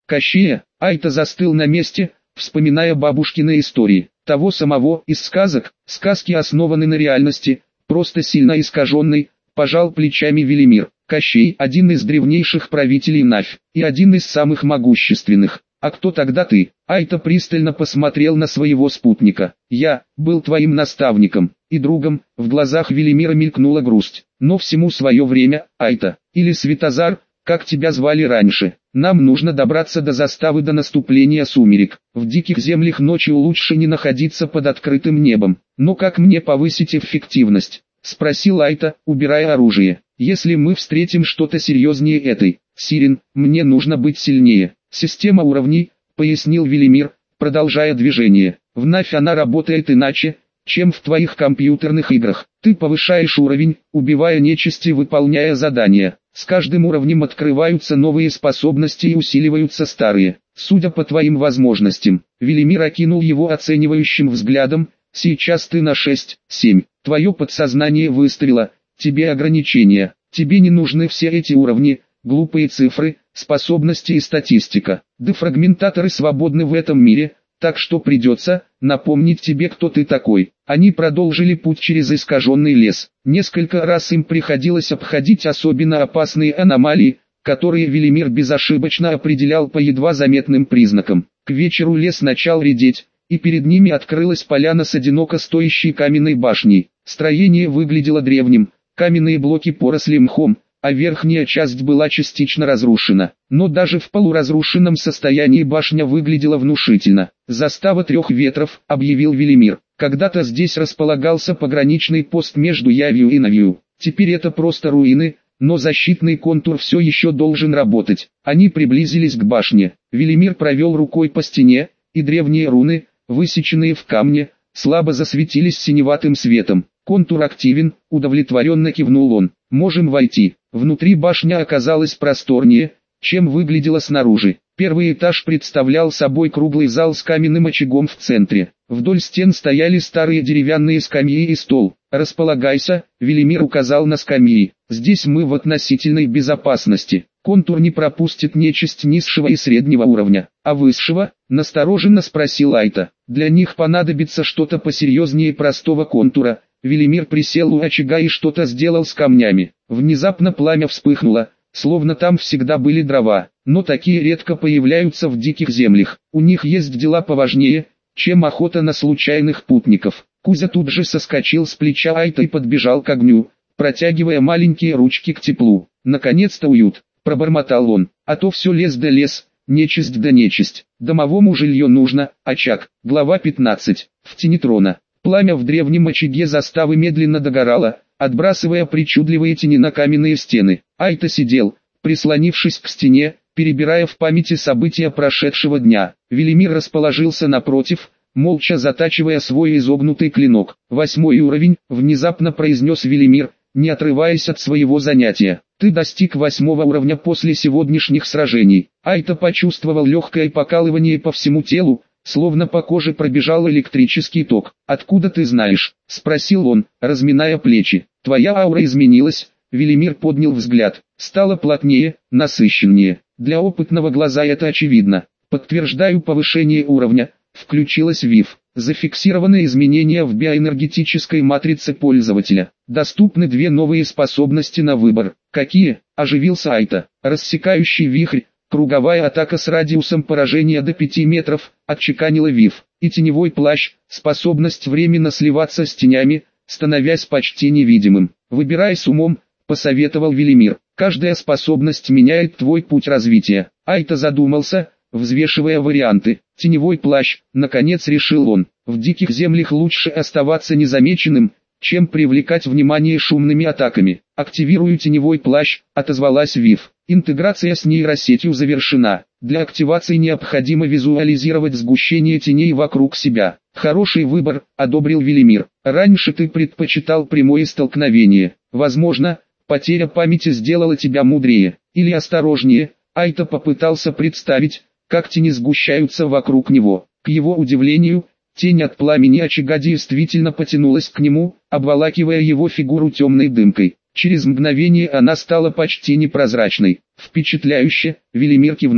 Кощея, Айта застыл на месте, вспоминая бабушкины истории. Того самого из сказок, сказки основаны на реальности, просто сильно искаженной, пожал плечами Велимир. Кощей – один из древнейших правителей Навь, и один из самых могущественных. А кто тогда ты? Айта пристально посмотрел на своего спутника. Я был твоим наставником и другом. В глазах Велимира мелькнула грусть. Но всему свое время, Айта, или Светозар, как тебя звали раньше. Нам нужно добраться до заставы до наступления сумерек. В диких землях ночью лучше не находиться под открытым небом. Но как мне повысить эффективность? Спросил Айта, убирая оружие. Если мы встретим что-то серьезнее этой, Сирен, мне нужно быть сильнее. Система уровней, пояснил Велимир, продолжая движение. В Навь она работает иначе, чем в твоих компьютерных играх. Ты повышаешь уровень, убивая нечисть и выполняя задания. С каждым уровнем открываются новые способности и усиливаются старые. Судя по твоим возможностям, Велимир окинул его оценивающим взглядом. Сейчас ты на 6-7. Твое подсознание выставило тебе ограничения. Тебе не нужны все эти уровни, глупые цифры, способности и статистика. Дефрагментаторы свободны в этом мире, так что придется напомнить тебе, кто ты такой. Они продолжили путь через искаженный лес. Несколько раз им приходилось обходить особенно опасные аномалии, которые Велимир безошибочно определял по едва заметным признакам. К вечеру лес начал редеть, и перед ними открылась поляна с одиноко стоящей каменной башней. Строение выглядело древним, каменные блоки поросли мхом, а верхняя часть была частично разрушена. Но даже в полуразрушенном состоянии башня выглядела внушительно. «Застава трех ветров», — объявил Велимир. «Когда-то здесь располагался пограничный пост между Явью и Навью. Теперь это просто руины, но защитный контур все еще должен работать». Они приблизились к башне. Велимир провел рукой по стене, и древние руны, высеченные в камне, слабо засветились синеватым светом. «Контур активен», — удовлетворенно кивнул он. «Можем войти». Внутри башня оказалась просторнее, чем выглядела снаружи. Первый этаж представлял собой круглый зал с каменным очагом в центре. Вдоль стен стояли старые деревянные скамьи и стол. «Располагайся», — Велимир указал на скамьи. «Здесь мы в относительной безопасности. Контур не пропустит нечисть низшего и среднего уровня. А высшего?» — настороженно спросил Айта. «Для них понадобится что-то посерьезнее простого контура». Велимир присел у очага и что-то сделал с камнями. Внезапно пламя вспыхнуло, словно там всегда были дрова, но такие редко появляются в диких землях. У них есть дела поважнее, чем охота на случайных путников. Кузя тут же соскочил с плеча Айта и подбежал к огню, протягивая маленькие ручки к теплу. «Наконец-то уют», — пробормотал он, — «а то все лес да лес, нечисть да нечисть. Домовому жилье нужно». Очаг. Глава 15. В тени трона. Пламя в древнем очаге заставы медленно догорало, отбрасывая причудливые тени на каменные стены. Айта сидел, прислонившись к стене, перебирая в памяти события прошедшего дня. Велимир расположился напротив, молча затачивая свой изогнутый клинок. «8-й уровень», — внезапно произнес Велимир, не отрываясь от своего занятия. «Ты достиг 8-го уровня после сегодняшних сражений». Айта почувствовал легкое покалывание по всему телу, словно по коже пробежал электрический ток. «Откуда ты знаешь?» — спросил он, разминая плечи. «Твоя аура изменилась», — Велимир поднял взгляд. «Стала плотнее, насыщеннее. Для опытного глаза это очевидно. Подтверждаю повышение уровня». Включилась ВИФ. Зафиксированы изменения в биоэнергетической матрице пользователя. Доступны две новые способности на выбор. «Какие?» — оживился Айта. «Рассекающий вихрь. Круговая атака с радиусом поражения до 5 метров», — отчеканила ВИФ. «И теневой плащ, способность временно сливаться с тенями, становясь почти невидимым. Выбирай с умом», — посоветовал Велимир. «Каждая способность меняет твой путь развития». Айта задумался, взвешивая варианты. «Теневой плащ», — наконец решил он. «В диких землях лучше оставаться незамеченным, чем привлекать внимание шумными атаками». «Активирую теневой плащ», — отозвалась ВИФ. «Интеграция с нейросетью завершена. Для активации необходимо визуализировать сгущение теней вокруг себя». «Хороший выбор», — одобрил Велимир. «Раньше ты предпочитал прямое столкновение. Возможно, потеря памяти сделала тебя мудрее или осторожнее». Айта попытался представить, как тени сгущаются вокруг него. К его удивлению, тень от пламени очага действительно потянулась к нему, обволакивая его фигуру темной дымкой. Через мгновение она стала почти непрозрачной. «Впечатляюще», — Велимир кивнул.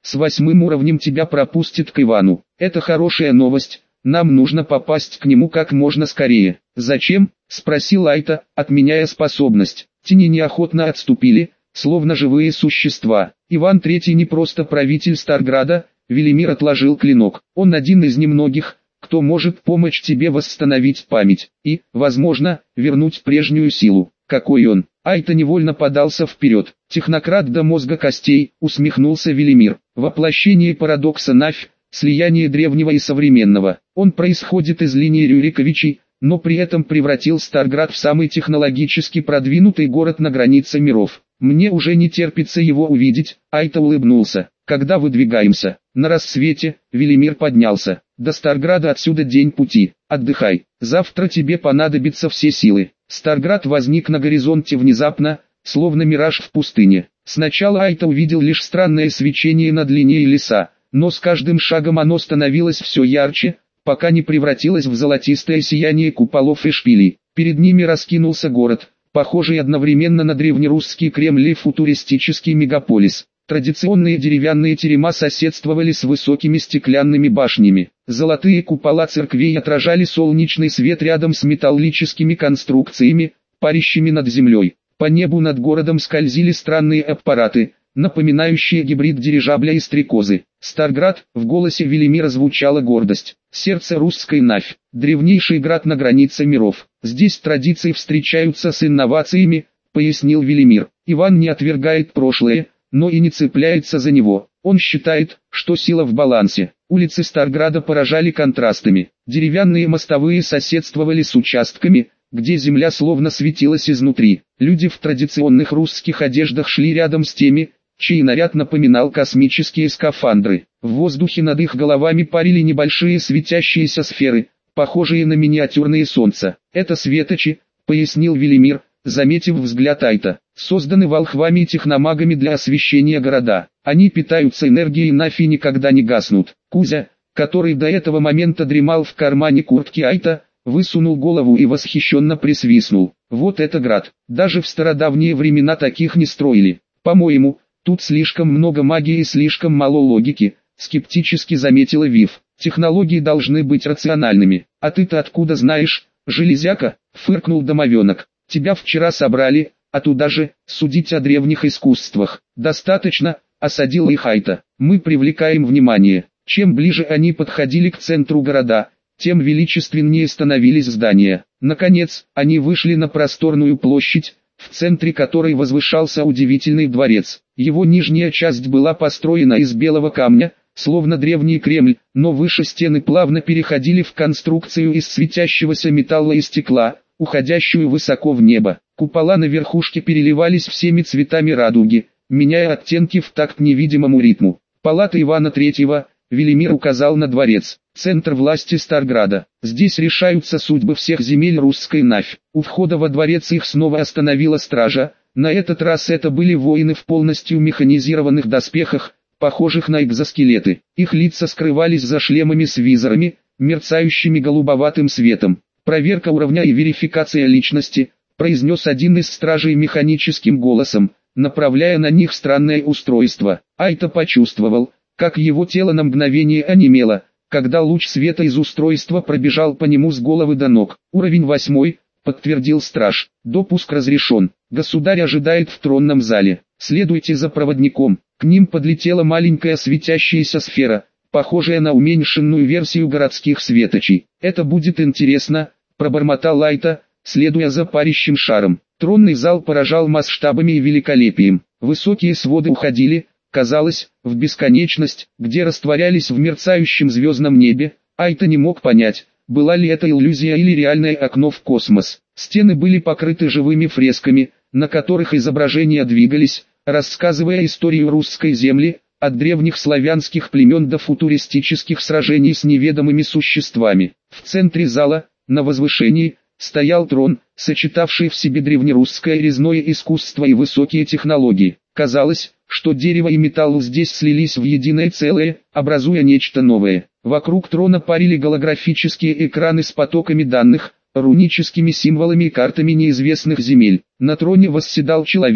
С 8-м уровнем тебя пропустят к Ивану. Это хорошая новость, нам нужно попасть к нему как можно скорее. Зачем? Спросил Айта, отменяя способность. Тени неохотно отступили, словно живые существа. Иван III не просто правитель Старграда, Велимир отложил клинок. Он один из немногих, кто может помочь тебе восстановить память и, возможно, вернуть прежнюю силу. Какой он? Айта невольно подался вперед. Технократ до мозга костей, усмехнулся Велимир. Воплощение парадокса Навь, слияние древнего и современного. Он происходит из линии Рюриковичей, но при этом превратил Старград в самый технологически продвинутый город на границе миров. Мне уже не терпится его увидеть. Айта улыбнулся. Когда выдвигаемся? На рассвете. Велимир поднялся. До Старграда отсюда день пути. Отдыхай. Завтра тебе понадобятся все силы. Старград возник на горизонте внезапно, словно мираж в пустыне. Сначала Айта увидел лишь странное свечение над линией леса, но с каждым шагом оно становилось все ярче, пока не превратилось в золотистое сияние куполов и шпилей. Перед ними раскинулся город, похожий одновременно на древнерусский Кремль и футуристический мегаполис. Традиционные деревянные терема соседствовали с высокими стеклянными башнями. Золотые купола церквей отражали солнечный свет рядом с металлическими конструкциями, парящими над землей. По небу над городом скользили странные аппараты, напоминающие гибрид дирижабля и стрекозы. Старград, в голосе Велимира звучала гордость. Сердце русской Навь, древнейший град на границе миров. Здесь традиции встречаются с инновациями, пояснил Велимир. Иван не отвергает прошлое, но и не цепляется за него. Он считает, что сила в балансе. Улицы Старграда поражали контрастами. Деревянные мостовые соседствовали с участками, где земля словно светилась изнутри. Люди в традиционных русских одеждах шли рядом с теми, чей наряд напоминал космические скафандры. В воздухе над их головами парили небольшие светящиеся сферы, похожие на миниатюрные солнца. «Это светочи», — пояснил Велимир, заметив взгляд Айта. «Созданы волхвами и техномагами для освещения города. Они питаются энергией Навь и никогда не гаснут». Кузя, который до этого момента дремал в кармане куртки Айта, высунул голову и восхищенно присвистнул. «Вот это град! Даже в стародавние времена таких не строили. По-моему, тут слишком много магии и слишком мало логики», — скептически заметила Вив. «Технологии должны быть рациональными. А ты-то откуда знаешь, железяка?» — фыркнул домовенок. «Тебя вчера собрали, а туда же, судить о древних искусствах. Достаточно», — осадил их Айта. «Мы привлекаем внимание». Чем ближе они подходили к центру города, тем величественнее становились здания. Наконец, они вышли на просторную площадь, в центре которой возвышался удивительный дворец. Его нижняя часть была построена из белого камня, словно древний Кремль, но выше стены плавно переходили в конструкцию из светящегося металла и стекла, уходящую высоко в небо. Купола на верхушке переливались всеми цветами радуги, меняя оттенки в такт невидимому ритму. Палата Ивана III, Велимир указал на дворец, центр власти Старграда. Здесь решаются судьбы всех земель русской Навь. У входа во дворец их снова остановила стража. На этот раз это были воины в полностью механизированных доспехах, похожих на экзоскелеты. Их лица скрывались за шлемами с визорами, мерцающими голубоватым светом. «Проверка уровня и верификация личности», — произнес один из стражей механическим голосом, направляя на них странное устройство. Айта почувствовал, как его тело на мгновение онемело, когда луч света из устройства пробежал по нему с головы до ног. «Уровень 8», — подтвердил страж. «Допуск разрешен. Государь ожидает в тронном зале. Следуйте за проводником». К ним подлетела маленькая светящаяся сфера, похожая на уменьшенную версию городских светочей. «Это будет интересно», — пробормотал Айта, следуя за парящим шаром. Тронный зал поражал масштабами и великолепием. Высокие своды уходили, казалось, в бесконечность, где растворялись в мерцающем звездном небе. Айта не мог понять, была ли это иллюзия или реальное окно в космос. Стены были покрыты живыми фресками, на которых изображения двигались, рассказывая историю русской земли, от древних славянских племен до футуристических сражений с неведомыми существами. В центре зала, на возвышении, стоял трон, сочетавший в себе древнерусское резное искусство и высокие технологии. Казалось, что дерево и металл здесь слились в единое целое, образуя нечто новое. Вокруг трона парили голографические экраны с потоками данных, руническими символами и картами неизвестных земель. На троне восседал человек,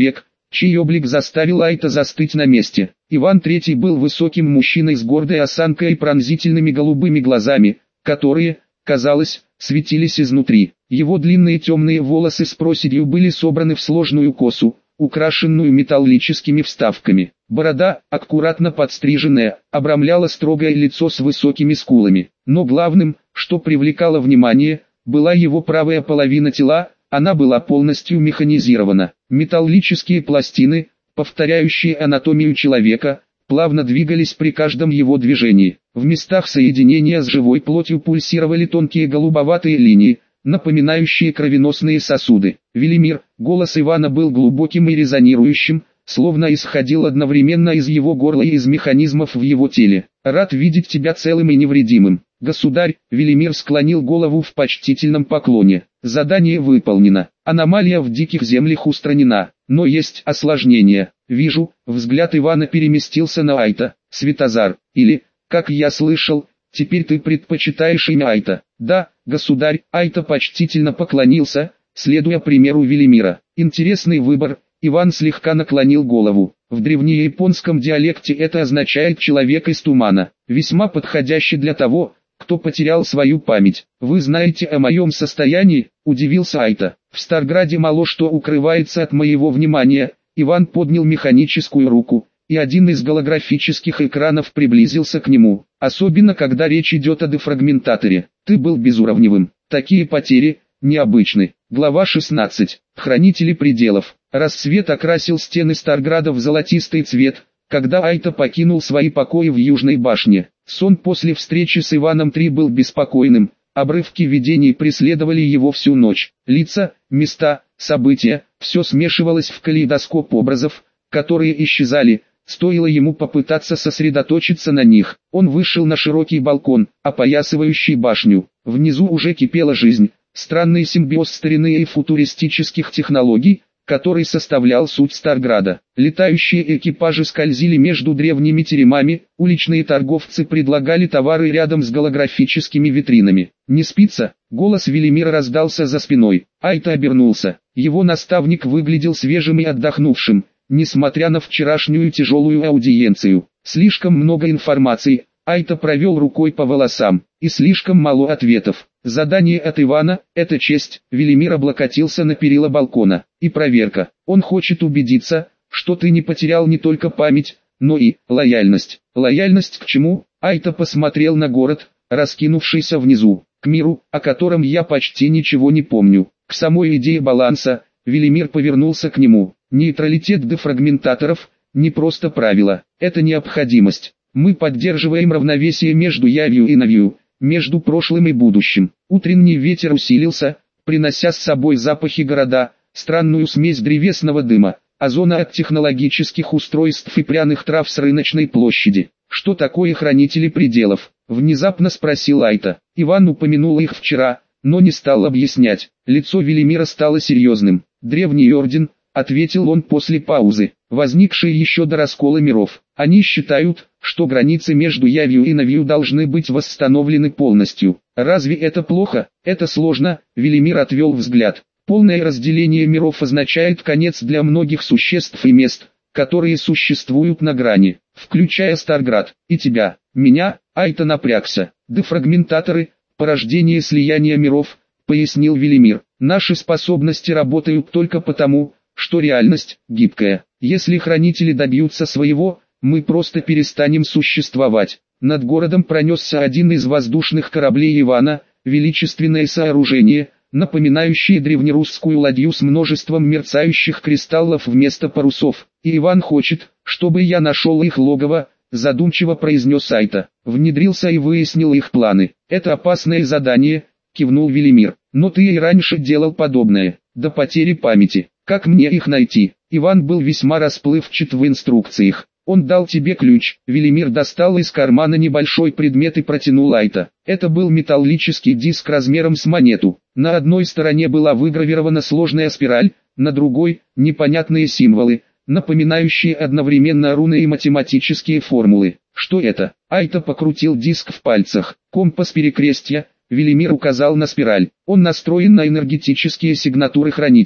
чей облик заставил Айта застыть на месте. Иван III был высоким мужчиной с гордой осанкой и пронзительными голубыми глазами, которые, казалось, светились изнутри. Его длинные темные волосы с проседью были собраны в сложную косу, украшенную металлическими вставками. Борода, аккуратно подстриженная, обрамляла строгое лицо с высокими скулами. Но главным, что привлекало внимание, была его правая половина тела. Она была полностью механизирована. Металлические пластины, повторяющие анатомию человека, плавно двигались при каждом его движении. В местах соединения с живой плотью пульсировали тонкие голубоватые линии, напоминающие кровеносные сосуды. Велимир, голос Ивана был глубоким и резонирующим, словно исходил одновременно из его горла и из механизмов в его теле. «Рад видеть тебя целым и невредимым. Государь», Велимир склонил голову в почтительном поклоне. «Задание выполнено. Аномалия в диких землях устранена. Но есть осложнение. Вижу». Взгляд Ивана переместился на Айта. «Светозар, или, как я слышал, теперь ты предпочитаешь имя Айта?» «Да, государь». Айта почтительно поклонился, следуя примеру Велимира. «Интересный выбор». Иван слегка наклонил голову. В древнеяпонском диалекте это означает «человек из тумана», весьма подходящий для того, кто потерял свою память. «Вы знаете о моем состоянии?» – удивился Айта. «В Старграде мало что укрывается от моего внимания». Иван поднял механическую руку, и один из голографических экранов приблизился к нему. «Особенно когда речь идет о дефрагментаторе. Ты был безуровневым. Такие потери необычны». Глава 16. Хранители пределов. Рассвет окрасил стены Старграда в золотистый цвет, когда Айта покинул свои покои в Южной башне. Сон после встречи с Иваном III был беспокойным, обрывки видений преследовали его всю ночь. Лица, места, события, все смешивалось в калейдоскоп образов, которые исчезали, стоило ему попытаться сосредоточиться на них. Он вышел на широкий балкон, опоясывающий башню. Внизу уже кипела жизнь, странный симбиоз старины и футуристических технологий, который составлял суть Старграда. Летающие экипажи скользили между древними теремами, уличные торговцы предлагали товары рядом с голографическими витринами. «Не спится?» — голос Велимира раздался за спиной. Айта обернулся. Его наставник выглядел свежим и отдохнувшим, несмотря на вчерашнюю тяжелую аудиенцию. Слишком много информации. Айта провел рукой по волосам, и слишком мало ответов. Задание от Ивана – это честь. Велимир облокотился на перила балкона. И проверка. Он хочет убедиться, что ты не потерял не только память, но и лояльность. Лояльность к чему? Айта посмотрел на город, раскинувшийся внизу, к миру, о котором я почти ничего не помню. К самой идее баланса. Велимир повернулся к нему. Нейтралитет дефрагментаторов – не просто правило, это необходимость. Мы поддерживаем равновесие между явью и навью, между прошлым и будущим. Утренний ветер усилился, принося с собой запахи города, странную смесь древесного дыма, озона от технологических устройств и пряных трав с рыночной площади. «Что такое хранители пределов?» – внезапно спросил Айта. Иван упомянул их вчера, но не стал объяснять. Лицо Велимира стало серьезным. «Древний орден», — ответил он после паузы, возникший еще до раскола миров. «Они считают, что границы между явью и навью должны быть восстановлены полностью. Разве это плохо? Это сложно?» Велимир отвел взгляд. «Полное разделение миров означает конец для многих существ и мест, которые существуют на грани, включая Старград, и тебя, меня». Айта напрягся. «Дефрагментаторы, порождение слияния миров», — пояснил Велимир. «Наши способности работают только потому, что реальность гибкая. Если хранители добьются своего, мы просто перестанем существовать». Над городом пронесся один из воздушных кораблей Ивана, величественное сооружение, напоминающее древнерусскую ладью с множеством мерцающих кристаллов вместо парусов. «И Иван хочет, чтобы я нашел их логово», — задумчиво произнес Айта. «Внедрился и выяснил их планы. Это опасное задание», — кивнул Велимир. «Но ты и раньше делал подобное, до потери памяти. Как мне их найти?» Иван был весьма расплывчат в инструкциях. «Он дал тебе ключ». Велимир достал из кармана небольшой предмет и протянул Айта. Это был металлический диск размером с монету. На одной стороне была выгравирована сложная спираль, на другой – непонятные символы, напоминающие одновременно руны и математические формулы. «Что это?» Айта покрутил диск в пальцах. «Компас перекрестья». Велимир указал на спираль. «Он настроен на энергетические сигнатуры хранителей.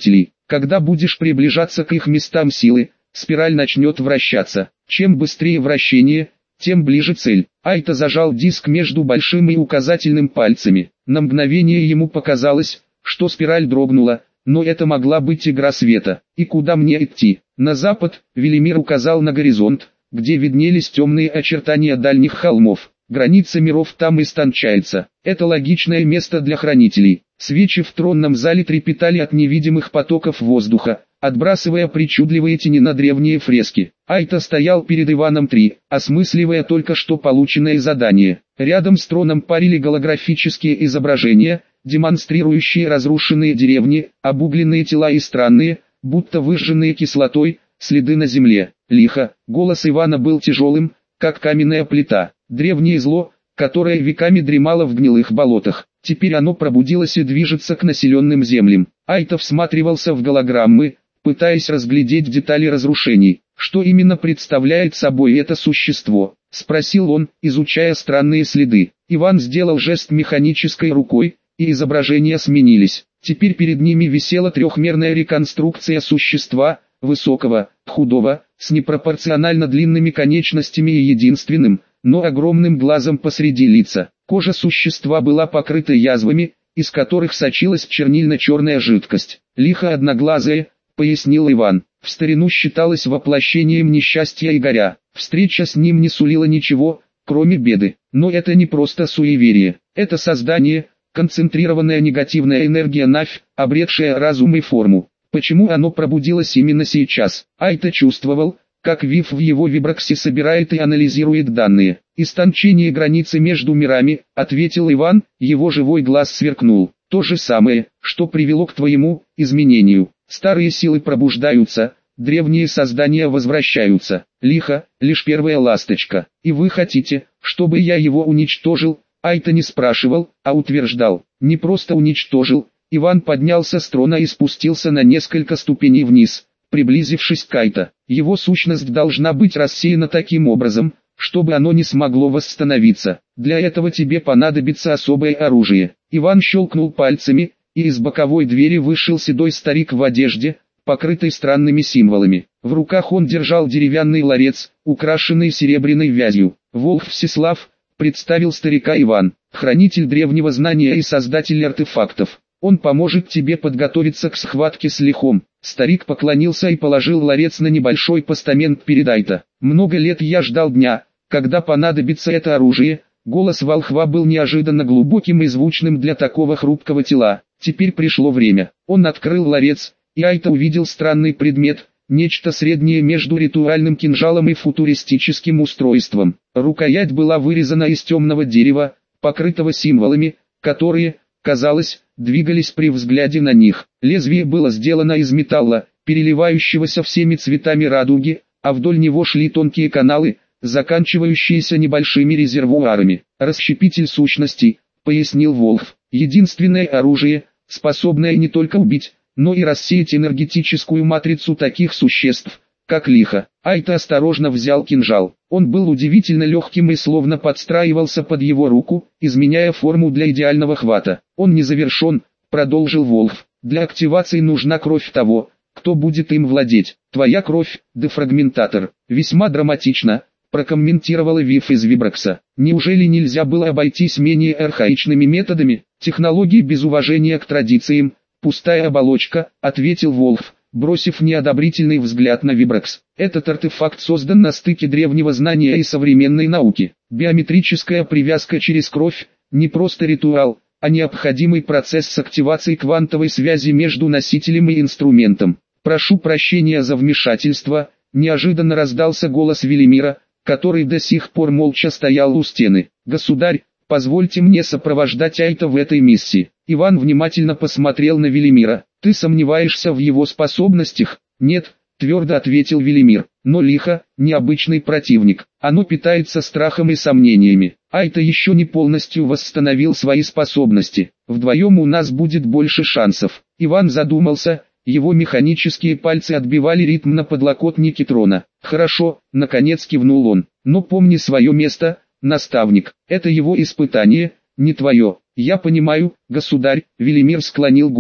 Когда будешь приближаться к их местам силы, спираль начнет вращаться. Чем быстрее вращение, тем ближе цель. Айта зажал диск между большим и указательным пальцами. На мгновение ему показалось, что спираль дрогнула, но это могла быть игра света. «И куда мне идти?» «На запад», Велимир указал на горизонт, где виднелись темные очертания дальних холмов. Граница миров там истончается. Это логичное место для хранителей. Свечи в тронном зале трепетали от невидимых потоков воздуха, отбрасывая причудливые тени на древние фрески. Айта стоял перед Иваном III, осмысливая только что полученное задание. Рядом с троном парили голографические изображения, демонстрирующие разрушенные деревни, обугленные тела и странные, будто выжженные кислотой, следы на земле. Лихо, голос Ивана был тяжелым, как каменная плита. Древнее зло, которое веками дремало в гнилых болотах. Теперь оно пробудилось и движется к населенным землям. Айта всматривался в голограммы, пытаясь разглядеть детали разрушений. «Что именно представляет собой это существо?» — спросил он, изучая странные следы. Иван сделал жест механической рукой, и изображения сменились. Теперь перед ними висела трехмерная реконструкция существа, высокого, худого, с непропорционально длинными конечностями и единственным, но огромным глазом посреди лица. Кожа существа была покрыта язвами, из которых сочилась чернильно-черная жидкость. «Лихо одноглазое», — пояснил Иван, — в старину считалось воплощением несчастья и горя. Встреча с ним не сулила ничего, кроме беды. Но это не просто суеверие. Это создание, концентрированная негативная энергия Навь, обретшая разум и форму. Почему оно пробудилось именно сейчас? Айта чувствовал, как ВИФ в его виброксе собирает и анализирует данные. «Истончение границы между мирами», — ответил Иван, его живой глаз сверкнул. «То же самое, что привело к твоему изменению. Старые силы пробуждаются, древние создания возвращаются. Лихо, лишь первая ласточка. И вы хотите, чтобы я его уничтожил?» Айта не спрашивал, а утверждал. Не просто уничтожил. Иван поднялся с трона и спустился на несколько ступеней вниз, приблизившись к Айта. Его сущность должна быть рассеяна таким образом, чтобы оно не смогло восстановиться. Для этого тебе понадобится особое оружие. Иван щелкнул пальцами, и из боковой двери вышел седой старик в одежде, покрытой странными символами. В руках он держал деревянный ларец, украшенный серебряной вязью. «Волх Всеслав», — представил старика Иван, — «хранитель древнего знания и создатель артефактов. Он поможет тебе подготовиться к схватке с лихом». Старик поклонился и положил ларец на небольшой постамент перед Айта. «Много лет я ждал дня, когда понадобится это оружие». Голос волхва был неожиданно глубоким и звучным для такого хрупкого тела. Теперь пришло время. Он открыл ларец, и Айта увидел странный предмет, нечто среднее между ритуальным кинжалом и футуристическим устройством. Рукоять была вырезана из темного дерева, покрытого символами, которые, казалось, двигались при взгляде на них. Лезвие было сделано из металла, переливающегося всеми цветами радуги, а вдоль него шли тонкие каналы, заканчивающиеся небольшими резервуарами. «Расщепитель сущностей», — пояснил Волхв, — «единственное оружие, способное не только убить, но и рассеять энергетическую матрицу таких существ, как лихо». Айта осторожно взял кинжал. Он был удивительно легким и словно подстраивался под его руку, изменяя форму для идеального хвата. «Он не завершен», — продолжил Волхв. «Для активации нужна кровь того, кто будет им владеть. Твоя кровь, дефрагментатор». «Весьма драматично», — прокомментировала Вив из Виброкса. «Неужели нельзя было обойтись менее архаичными методами? Технологии без уважения к традициям, пустая оболочка», — ответил Волхв, бросив неодобрительный взгляд на Виброкс. «Этот артефакт создан на стыке древнего знания и современной науки. Биометрическая привязка через кровь — не просто ритуал, а необходимый процесс с активацией квантовой связи между носителем и инструментом. Прошу прощения за вмешательство», — неожиданно раздался голос Велимира, который до сих пор молча стоял у стены. «Государь, позвольте мне сопровождать Айта в этой миссии». Иван внимательно посмотрел на Велимира. «Ты сомневаешься в его способностях?» «Нет», — твердо ответил Велимир. «Но лихо, необычный противник. Оно питается страхом и сомнениями. Айта еще не полностью восстановил свои способности. Вдвоем у нас будет больше шансов». Иван задумался. Его механические пальцы отбивали ритм на подлокотнике трона. «Хорошо», — наконец кивнул он. «Но помни свое место, наставник. Это его испытание, не твое». «Я понимаю, государь», — Велимир склонил голову.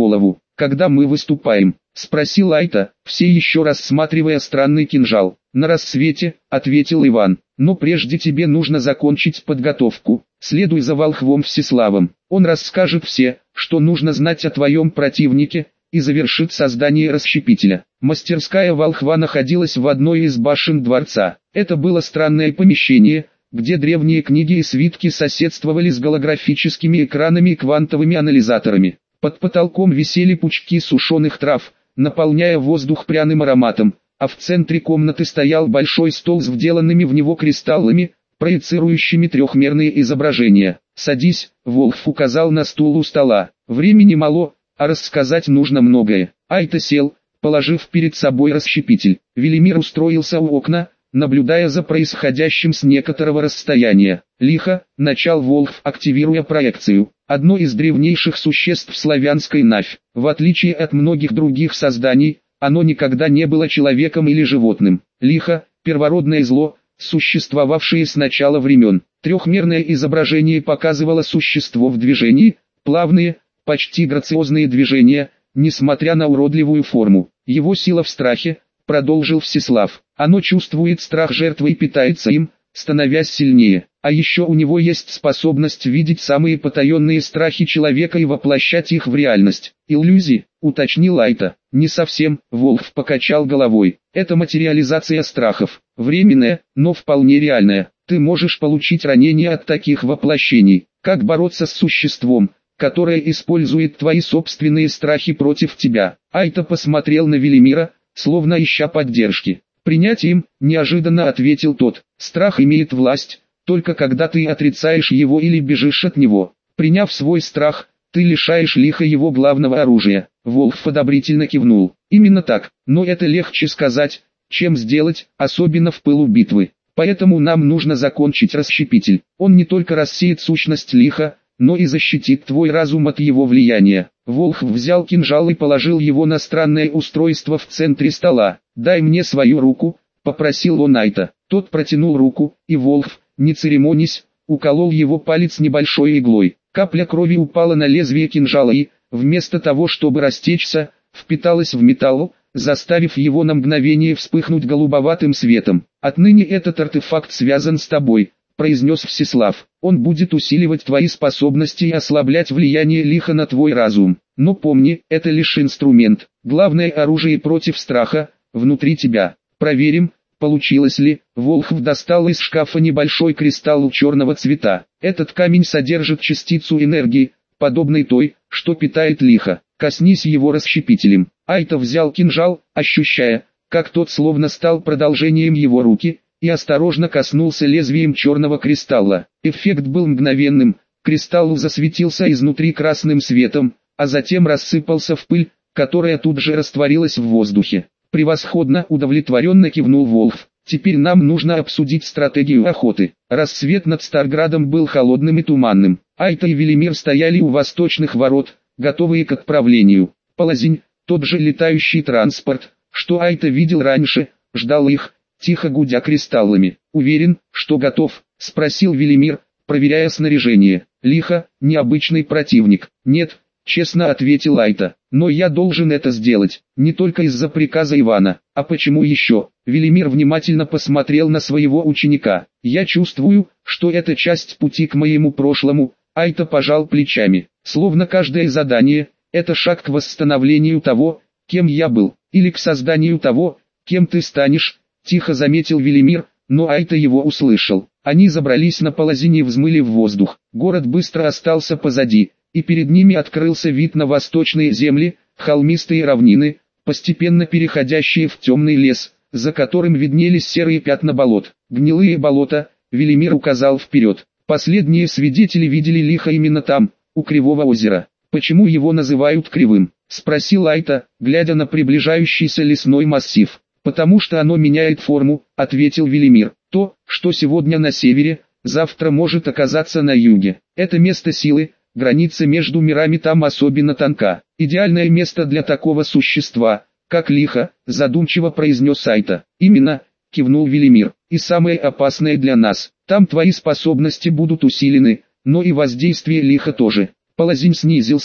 когда мы выступаем?» — спросил Айта, все еще рассматривая странный кинжал. «На рассвете», — ответил Иван. «Но прежде тебе нужно закончить подготовку. Следуй за волхвом Всеславом. Он расскажет все, что нужно знать о твоем противнике, и завершит создание расщепителя». Мастерская волхва находилась в одной из башен дворца. Это было странное помещение, где древние книги и свитки соседствовали с голографическими экранами и квантовыми анализаторами. Под потолком висели пучки сушеных трав, наполняя воздух пряным ароматом, а в центре комнаты стоял большой стол с вделанными в него кристаллами, проецирующими трехмерные изображения. «Садись», — Волхв указал на стул у стола. «Времени мало, а рассказать нужно многое». Айта сел, положив перед собой расщепитель. Велимир устроился у окна, наблюдая за происходящим с некоторого расстояния. «Лихо», — начал Волхв, активируя проекцию. «Одно из древнейших существ славянской Навь. В отличие от многих других созданий, оно никогда не было человеком или животным. Лихо — первородное зло, существовавшее с начала времен. Трехмерное изображение показывало существо в движении, плавные, почти грациозные движения, несмотря на уродливую форму. Его сила в страхе», — продолжил Всеслав. «Оно чувствует страх жертвы и питается им, становясь сильнее. А еще у него есть способность видеть самые потаенные страхи человека и воплощать их в реальность». «Иллюзии», — уточнил Айта. «Не совсем», — Волхв покачал головой. «Это материализация страхов. Временная, но вполне реальная. Ты можешь получить ранение от таких воплощений. Как бороться с существом, которое использует твои собственные страхи против тебя?» Айта посмотрел на Велимира, словно ища поддержки. «Принять им», — неожиданно ответил тот. «Страх имеет власть, только когда ты отрицаешь его или бежишь от него. Приняв свой страх, ты лишаешь лиха его главного оружия». Волхв одобрительно кивнул. «Именно так, но это легче сказать, чем сделать, особенно в пылу битвы. Поэтому нам нужно закончить расщепитель. Он не только рассеет сущность лиха, но и защитит твой разум от его влияния». Волхв взял кинжал и положил его на странное устройство в центре стола. «Дай мне свою руку», — попросил он Айта. Тот протянул руку, и Волхв, не церемонясь, уколол его палец небольшой иглой. Капля крови упала на лезвие кинжала и, вместо того чтобы растечься, впиталась в металл, заставив его на мгновение вспыхнуть голубоватым светом. «Отныне этот артефакт связан с тобой», — произнес Всеслав. «Он будет усиливать твои способности и ослаблять влияние лиха на твой разум. Но помни, это лишь инструмент. Главное оружие против страха внутри тебя. Проверим, получилось ли». Волхв достал из шкафа небольшой кристалл черного цвета. «Этот камень содержит частицу энергии, подобной той, что питает лиха. Коснись его расщепителем». Айта взял кинжал, ощущая, как тот словно стал продолжением его руки, и осторожно коснулся лезвием черного кристалла. Эффект был мгновенным, кристалл засветился изнутри красным светом, а затем рассыпался в пыль, которая тут же растворилась в воздухе. «Превосходно», — удовлетворенно кивнул Волхв. «Теперь нам нужно обсудить стратегию охоты». Рассвет над Старградом был холодным и туманным. Айта и Велимир стояли у восточных ворот, готовые к отправлению. Полозень, тот же летающий транспорт, что Айта видел раньше, ждал их, тихо гудя кристаллами. «Уверен, что готов?» — спросил Велимир, проверяя снаряжение. «Лихо, необычный противник». «Нет», — честно ответил Айта. «Но я должен это сделать, не только из-за приказа Ивана. А почему еще?» Велимир внимательно посмотрел на своего ученика. «Я чувствую, что это часть пути к моему прошлому». Айта пожал плечами. «Словно каждое задание — это шаг к восстановлению того, кем я был, или к созданию того, кем ты станешь», — тихо заметил Велимир, но Айта его услышал. Они забрались на полозень и взмыли в воздух. Город быстро остался позади, и перед ними открылся вид на восточные земли, холмистые равнины, постепенно переходящие в темный лес, за которым виднелись серые пятна болот. «Гнилые болота», — Велимир указал вперед. «Последние свидетели видели лиха именно там, у Кривого озера». «Почему его называют Кривым?» — спросил Айта, глядя на приближающийся лесной массив. «Потому что оно меняет форму», — ответил Велимир. «То, что сегодня на севере, завтра может оказаться на юге. Это место силы, граница между мирами там особенно тонка. Идеальное место для такого существа, как лиха», — задумчиво произнес Айта. «Именно», — кивнул Велимир, — «и самое опасное для нас. Там твои способности будут усилены, но и воздействие лиха тоже». Полозень снизился,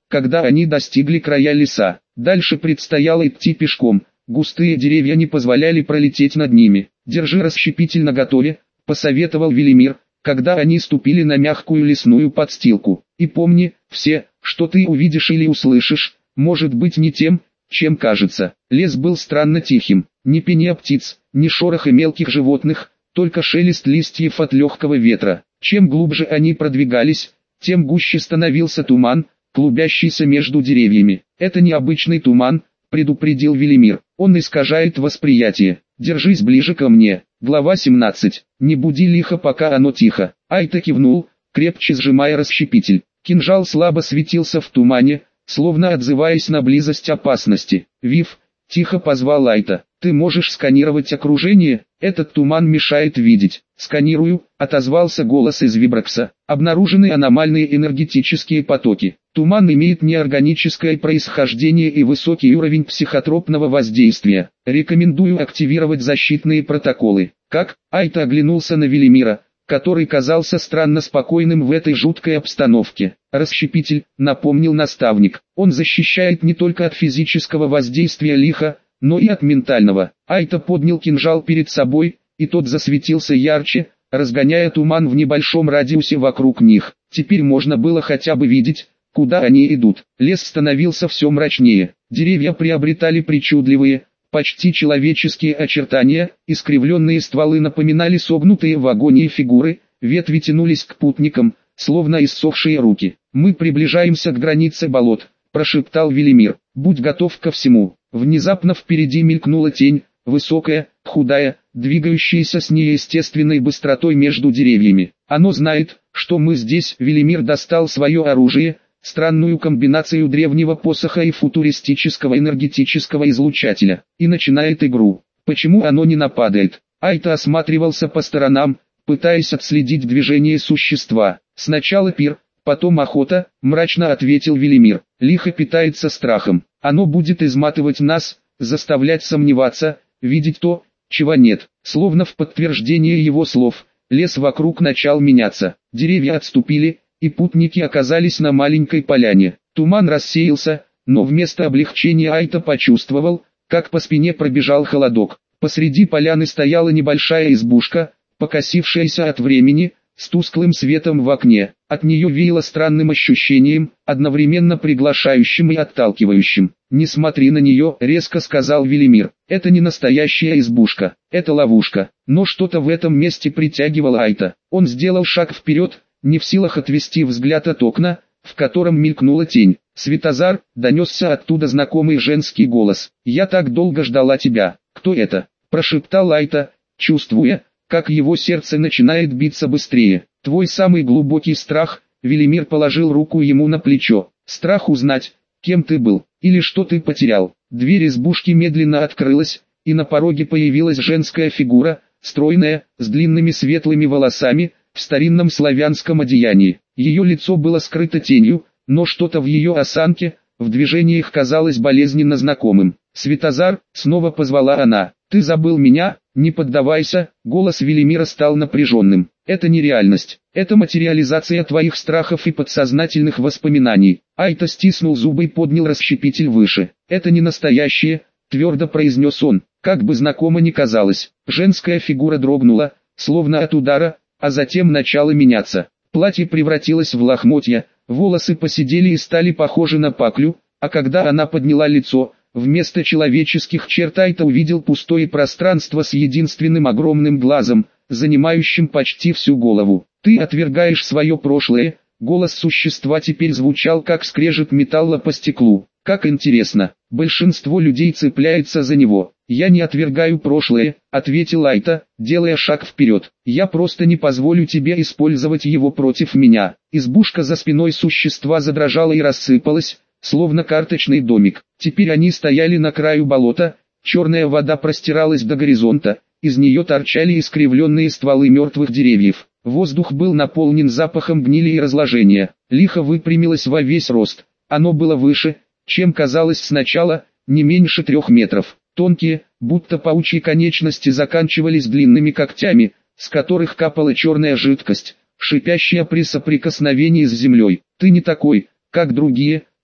когда они достигли края леса. Дальше предстояло идти пешком, густые деревья не позволяли пролететь над ними. «Держи расщепитель наготове», — посоветовал Велимир, когда они ступили на мягкую лесную подстилку. «И помни, все, что ты увидишь или услышишь, может быть не тем, чем кажется». Лес был странно тихим, ни пения птиц, ни шороха мелких животных, только шелест листьев от легкого ветра. Чем глубже они продвигались, тем гуще становился туман, клубящийся между деревьями. «Это необычный туман», — предупредил Велимир, — «он искажает восприятие. Держись ближе ко мне». Глава 17. «Не буди лихо, пока оно тихо». Айта кивнул, крепче сжимая расщепитель. Кинжал слабо светился в тумане, словно отзываясь на близость опасности. «Вив», — тихо позвал Айта, — «ты можешь сканировать окружение? Этот туман мешает видеть». «Сканирую», — отозвался голос из Вибракса. «Обнаружены аномальные энергетические потоки. Туман имеет неорганическое происхождение и высокий уровень психотропного воздействия. Рекомендую активировать защитные протоколы». «Как?» — Айта оглянулся на Велимира, который казался странно спокойным в этой жуткой обстановке. «Расщепитель», — напомнил наставник, — «он защищает не только от физического воздействия лиха, но и от ментального». Айта поднял кинжал перед собой, и тот засветился ярче, разгоняя туман в небольшом радиусе вокруг них. Теперь можно было хотя бы видеть, куда они идут. Лес становился все мрачнее, деревья приобретали причудливые, почти человеческие очертания, искривленные стволы напоминали согнутые в агонии фигуры, ветви тянулись к путникам, словно иссохшие руки. «Мы приближаемся к границе болот», — прошептал Велимир. «Будь готов ко всему». Внезапно впереди мелькнула тень, высокая, худая, двигающаяся с неестественной быстротой между деревьями. «Оно знает, что мы здесь». Велимир достал свое оружие, странную комбинацию древнего посоха и футуристического энергетического излучателя, и начинает игру. «Почему оно не нападает?» Айта осматривался по сторонам, пытаясь отследить движение существа. «Сначала пир, потом охота», — мрачно ответил Велимир. «Лихо питается страхом. Оно будет изматывать нас, заставлять сомневаться, видеть то, чего нет». Словно в подтверждение его слов, лес вокруг начал меняться. Деревья отступили, и путники оказались на маленькой поляне. Туман рассеялся, но вместо облегчения Айта почувствовал, как по спине пробежал холодок. Посреди поляны стояла небольшая избушка, покосившаяся от времени, с тусклым светом в окне. От нее веяло странным ощущением, одновременно приглашающим и отталкивающим. «Не смотри на нее», — резко сказал Велимир. «Это не настоящая избушка, это ловушка». Но что-то в этом месте притягивало Айта. Он сделал шаг вперед, не в силах отвести взгляд от окна, в котором мелькнула тень. «Светозар», — донесся оттуда знакомый женский голос. «Я так долго ждала тебя». «Кто это?» — прошептал Айта, чувствуя, как его сердце начинает биться быстрее. «Твой самый глубокий страх», — Велимир положил руку ему на плечо. «Страх узнать, кем ты был, или что ты потерял». Дверь избушки медленно открылась, и на пороге появилась женская фигура, стройная, с длинными светлыми волосами, в старинном славянском одеянии. Ее лицо было скрыто тенью, но что-то в ее осанке, в движениях казалось болезненно знакомым. «Светозар», — снова позвала она, — «ты забыл меня, не поддавайся». Голос Велимира стал напряженным. «Это не реальность, это материализация твоих страхов и подсознательных воспоминаний». Айта стиснул зубы и поднял расщепитель выше. «Это не настоящее», — твердо произнес он, как бы знакомо ни казалось. Женская фигура дрогнула, словно от удара, а затем начало меняться. Платье превратилось в лохмотья, волосы поседели и стали похожи на паклю, а когда она подняла лицо, вместо человеческих черт Айта увидел пустое пространство с единственным огромным глазом, занимающим почти всю голову. «Ты отвергаешь свое прошлое», — голос существа теперь звучал как скрежет металла по стеклу. «Как интересно, большинство людей цепляется за него». «Я не отвергаю прошлое», — ответил Айта, делая шаг вперед. «Я просто не позволю тебе использовать его против меня». Избушка за спиной существа задрожала и рассыпалась, словно карточный домик. Теперь они стояли на краю болота, черная вода простиралась до горизонта, из нее торчали искривленные стволы мертвых деревьев. Воздух был наполнен запахом гнили и разложения. Лихо выпрямилось во весь рост. Оно было выше, чем казалось сначала, не меньше 3 метров. Тонкие, будто паучьи конечности заканчивались длинными когтями, с которых капала черная жидкость, шипящая при соприкосновении с землей. «Ты не такой, как другие»,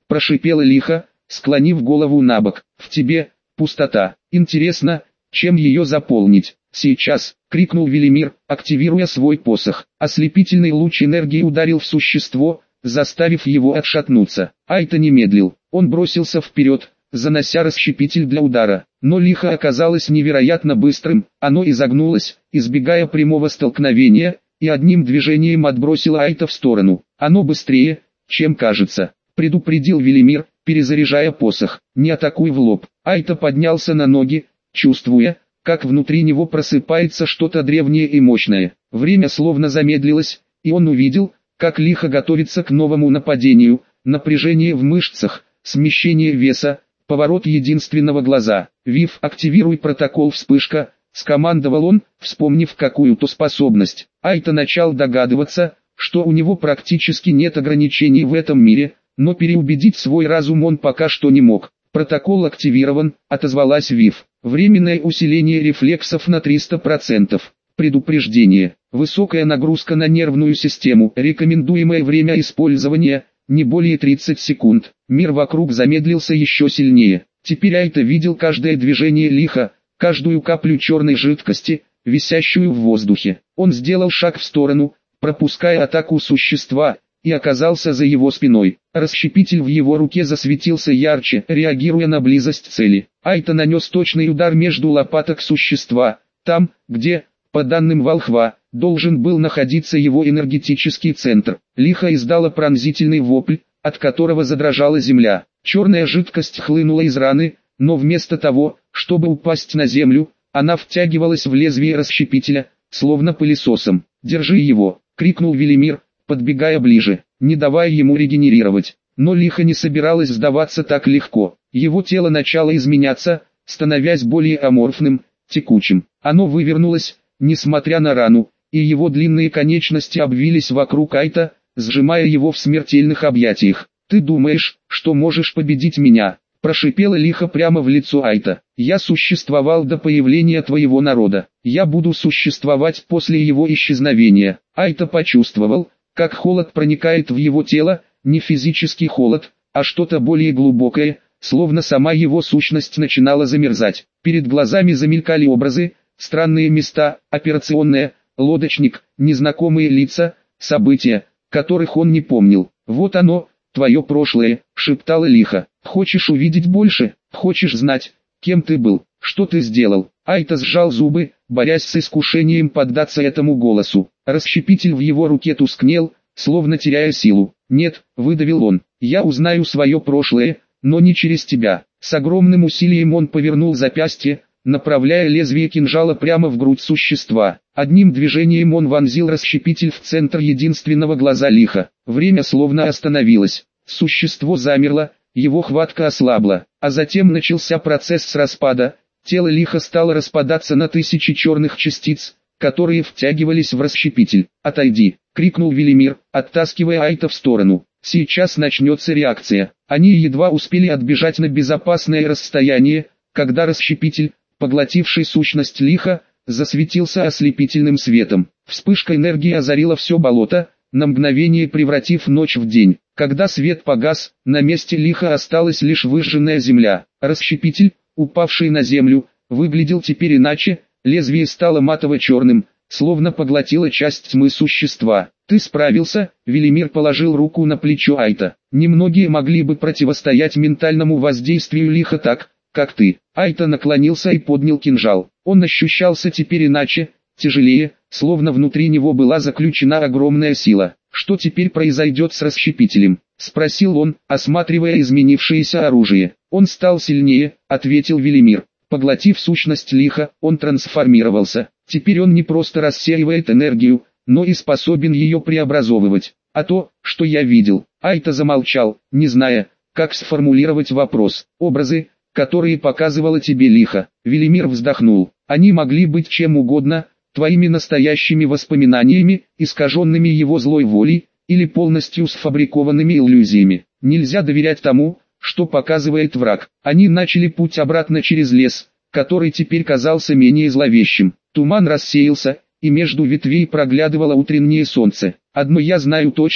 прошипела лихо, склонив голову набок. В тебе пустота. Интересно, чем ее заполнить? Сейчас, крикнул Велимир, активируя свой посох. Ослепительный луч энергии ударил в существо, заставив его отшатнуться. Айта не медлил, он бросился вперед, занося расщепитель для удара. Но лихо оказалось невероятно быстрым, оно изогнулось, избегая прямого столкновения, и одним движением отбросило Айта в сторону. Оно быстрее, чем кажется, предупредил Велимир, перезаряжая посох. Не атакуй в лоб. Айта поднялся на ноги, чувствуя, как внутри него просыпается что-то древнее и мощное. Время словно замедлилось, и он увидел, как лихо готовится к новому нападению, напряжение в мышцах, смещение веса, поворот единственного глаза. «Вив, активируй протокол вспышка», — скомандовал он, вспомнив какую-то способность. Айта начал догадываться, что у него практически нет ограничений в этом мире, но переубедить свой разум он пока что не мог. «Протокол активирован», — отозвалась Вив. «Временное усиление рефлексов на 300%. Предупреждение. Высокая нагрузка на нервную систему. Рекомендуемое время использования — не более 30 секунд». Мир вокруг замедлился еще сильнее. Теперь Айта видел каждое движение лихо, каждую каплю черной жидкости, висящую в воздухе. Он сделал шаг в сторону, пропуская атаку существа, и оказался за его спиной. Расщепитель в его руке засветился ярче, реагируя на близость цели. Айта нанес точный удар между лопаток существа, там, где, по данным волхва, должен был находиться его энергетический центр. Лихо издала пронзительный вопль, от которого задрожала земля. Черная жидкость хлынула из раны, но вместо того, чтобы упасть на землю, она втягивалась в лезвие расщепителя, словно пылесосом. «Держи его!» — крикнул Велимир, подбегая ближе, не давая ему регенерировать. Но лихо не собиралось сдаваться так легко. Его тело начало изменяться, становясь более аморфным, текучим. Оно вывернулось, несмотря на рану, и его длинные конечности обвились вокруг Айта, сжимая его в смертельных объятиях. «Ты думаешь, что можешь победить меня?» — прошипела лихо прямо в лицо Айта. «Я существовал до появления твоего народа. Я буду существовать после его исчезновения». Айта почувствовал, как холод проникает в его тело, не физический холод, а что-то более глубокое, словно сама его сущность начинала замерзать. Перед глазами замелькали образы, странные места, операционная, лодочник, незнакомые лица, события, которых он не помнил. «Вот оно, твое прошлое», — шептала лихо. «Хочешь увидеть больше? Хочешь знать, кем ты был, что ты сделал?» Айта сжал зубы, борясь с искушением поддаться этому голосу. Расщепитель в его руке тускнел, словно теряя силу. «Нет», — выдавил он, — «я узнаю свое прошлое, но не через тебя». С огромным усилием он повернул запястье, направляя лезвие кинжала прямо в грудь существа. Одним движением он вонзил расщепитель в центр единственного глаза лихо. Время словно остановилось. Существо замерло, его хватка ослабла, а затем начался процесс распада. Тело лихо стало распадаться на тысячи черных частиц, которые втягивались в расщепитель. «Отойди!» — крикнул Велимир, оттаскивая Айта в сторону. «Сейчас начнется реакция». Они едва успели отбежать на безопасное расстояние, когда расщепитель, поглотивший сущность лихо, засветился ослепительным светом. Вспышка энергии озарила все болото, на мгновение превратив ночь в день. Когда свет погас, на месте лихо осталась лишь выжженная земля. Расщепитель, упавший на землю, выглядел теперь иначе, лезвие стало матово-черным, словно поглотило часть тьмы существа. «Ты справился», — Велимир положил руку на плечо Айта. «Немногие могли бы противостоять ментальному воздействию лихо так, как ты». Айта наклонился и поднял кинжал. Он ощущался теперь иначе, тяжелее, словно внутри него была заключена огромная сила. «Что теперь произойдет с расщепителем?» — спросил он, осматривая изменившееся оружие. «Он стал сильнее», — ответил Велимир. Поглотив сущность лихо, он трансформировался. Теперь он не просто рассеивает энергию, но и способен ее преобразовывать. А то, что я видел. Айта замолчал, не зная, как сформулировать вопрос. «Образы, которые показывала тебе лихо». Велимир вздохнул. «Они могли быть чем угодно, твоими настоящими воспоминаниями, искаженными его злой волей, или полностью сфабрикованными иллюзиями. Нельзя доверять тому, что показывает враг». Они начали путь обратно через лес, который теперь казался менее зловещим. Туман рассеялся, и между ветвей проглядывало утреннее солнце. «Одно я знаю точно», —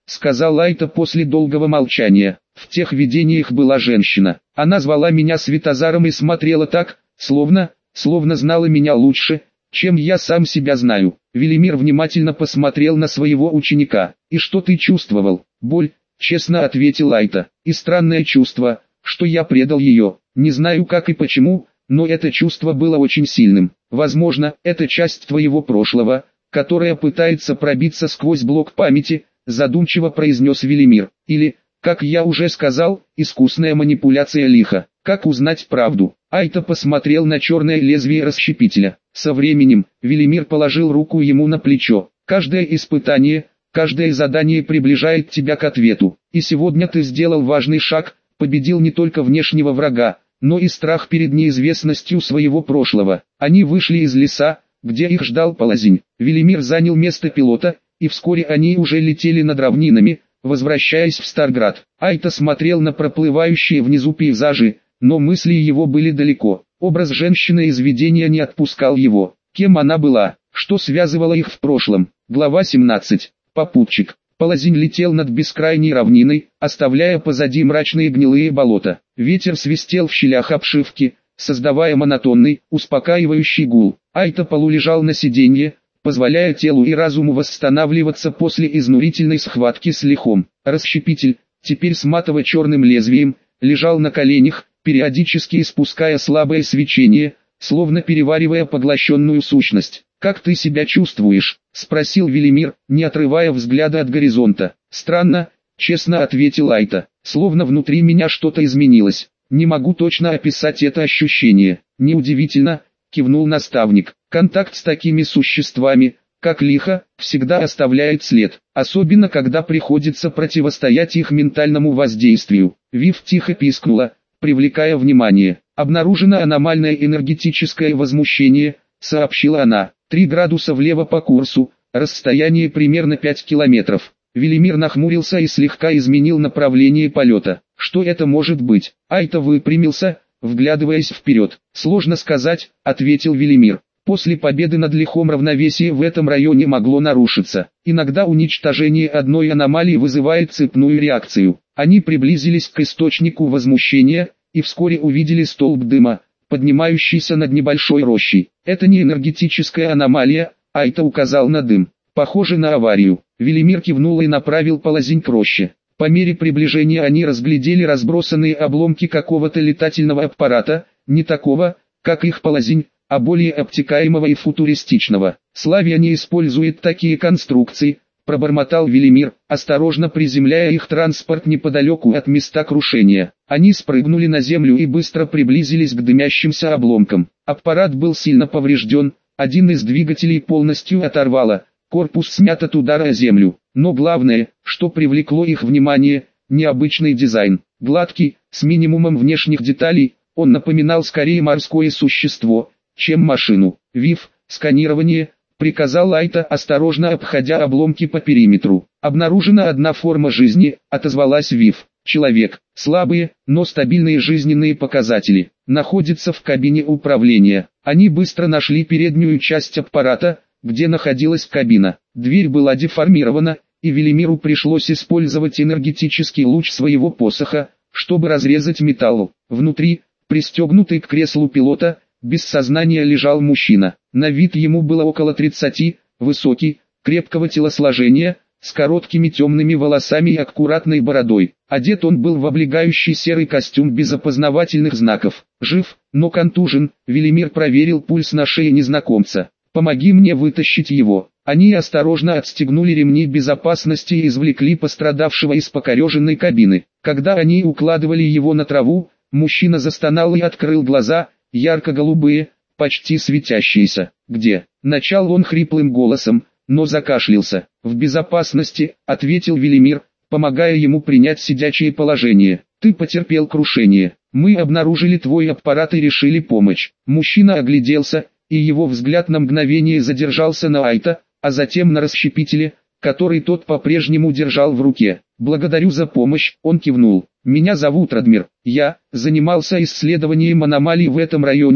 сказал Айта после долгого молчания. В тех видениях была женщина. Она звала меня Светозаром и смотрела так, словно знала меня лучше, чем я сам себя знаю. Велимир внимательно посмотрел на своего ученика. «И что ты чувствовал?» «Боль», честно ответил Айта. «И странное чувство, что я предал ее. Не знаю как и почему, но это чувство было очень сильным. Возможно, это часть твоего прошлого, которая пытается пробиться сквозь блок памяти», задумчиво произнес Велимир. «Или, как я уже сказал, искусная манипуляция лиха. Как узнать правду?» Айта посмотрел на черное лезвие расщепителя. Со временем, Велимир положил руку ему на плечо. «Каждое испытание, каждое задание приближает тебя к ответу. И сегодня ты сделал важный шаг, победил не только внешнего врага, но и страх перед неизвестностью своего прошлого». Они вышли из леса, где их ждал Полозень. Велимир занял место пилота, и вскоре они уже летели над равнинами, возвращаясь в Старград. Айта смотрел на проплывающие внизу пейзажи, но мысли его были далеко. Образ женщины из видения не отпускал его. Кем она была? Что связывало их в прошлом? Глава 17. Попутчик. Полозень летел над бескрайней равниной, оставляя позади мрачные гнилые болота. Ветер свистел в щелях обшивки, создавая монотонный, успокаивающий гул. Айта полулежал на сиденье, позволяя телу и разуму восстанавливаться после изнурительной схватки с лихом. Расщепитель, теперь с матово-черным лезвием, лежал на коленях, периодически испуская слабое свечение, словно переваривая поглощенную сущность. «Как ты себя чувствуешь?» — спросил Велимир, не отрывая взгляда от горизонта. «Странно», — честно ответил Айта, — «словно внутри меня что-то изменилось. Не могу точно описать это ощущение». «Неудивительно», — кивнул наставник. «Контакт с такими существами, как лихо, всегда оставляет след, особенно когда приходится противостоять их ментальному воздействию». Вив тихо пискнула, привлекая внимание. «Обнаружено аномальное энергетическое возмущение», — сообщила она. 3 градуса влево по курсу, расстояние примерно 5 километров. Велимир нахмурился и слегка изменил направление полета. «Что это может быть?» Айта выпрямился, вглядываясь вперед. «Сложно сказать», — ответил Велимир. «После победы над лихом равновесие в этом районе могло нарушиться. Иногда уничтожение одной аномалии вызывает цепную реакцию». Они приблизились к источнику возмущения, и вскоре увидели столб дыма, поднимающийся над небольшой рощей. «Это не энергетическая аномалия», — Айта указал на дым. «Похоже на аварию». Велимир кивнул и направил Полозень к роще. По мере приближения они разглядели разбросанные обломки какого-то летательного аппарата, не такого, как их Полозень, а более обтекаемого и футуристичного. «Славия не использует такие конструкции», — пробормотал Велимир, осторожно приземляя их транспорт неподалеку от места крушения. Они спрыгнули на землю и быстро приблизились к дымящимся обломкам. Аппарат был сильно поврежден, один из двигателей полностью оторвало, корпус смят от удара о землю. Но главное, что привлекло их внимание, необычный дизайн. Гладкий, с минимумом внешних деталей, он напоминал скорее морское существо, чем машину. «Вив, сканирование», — приказал Айта, осторожно обходя обломки по периметру. «Обнаружена одна форма жизни», — отозвалась Вив. «Человек, слабые, но стабильные жизненные показатели, находится в кабине управления». Они быстро нашли переднюю часть аппарата, где находилась кабина. Дверь была деформирована, и Велимиру пришлось использовать энергетический луч своего посоха, чтобы разрезать металл. Внутри, пристегнутый к креслу пилота, без сознания лежал мужчина. На вид ему было около 30, высокий, крепкого телосложения, с короткими темными волосами и аккуратной бородой. Одет он был в облегающий серый костюм без опознавательных знаков. Жив, но контужен, Велимир проверил пульс на шее незнакомца. «Помоги мне вытащить его». Они осторожно отстегнули ремни безопасности и извлекли пострадавшего из покореженной кабины. Когда они укладывали его на траву, мужчина застонал и открыл глаза, ярко-голубые, почти светящиеся. «Где?» — начал он хриплым голосом, но закашлялся. «В безопасности», — ответил Велимир, помогая ему принять сидячее положение. «Ты потерпел крушение. Мы обнаружили твой аппарат и решили помочь». Мужчина огляделся, и его взгляд на мгновение задержался на Айта, а затем на расщепителе, который тот по-прежнему держал в руке. «Благодарю за помощь», — он кивнул. «Меня зовут Радмир. Я занимался исследованием аномалий в этом районе,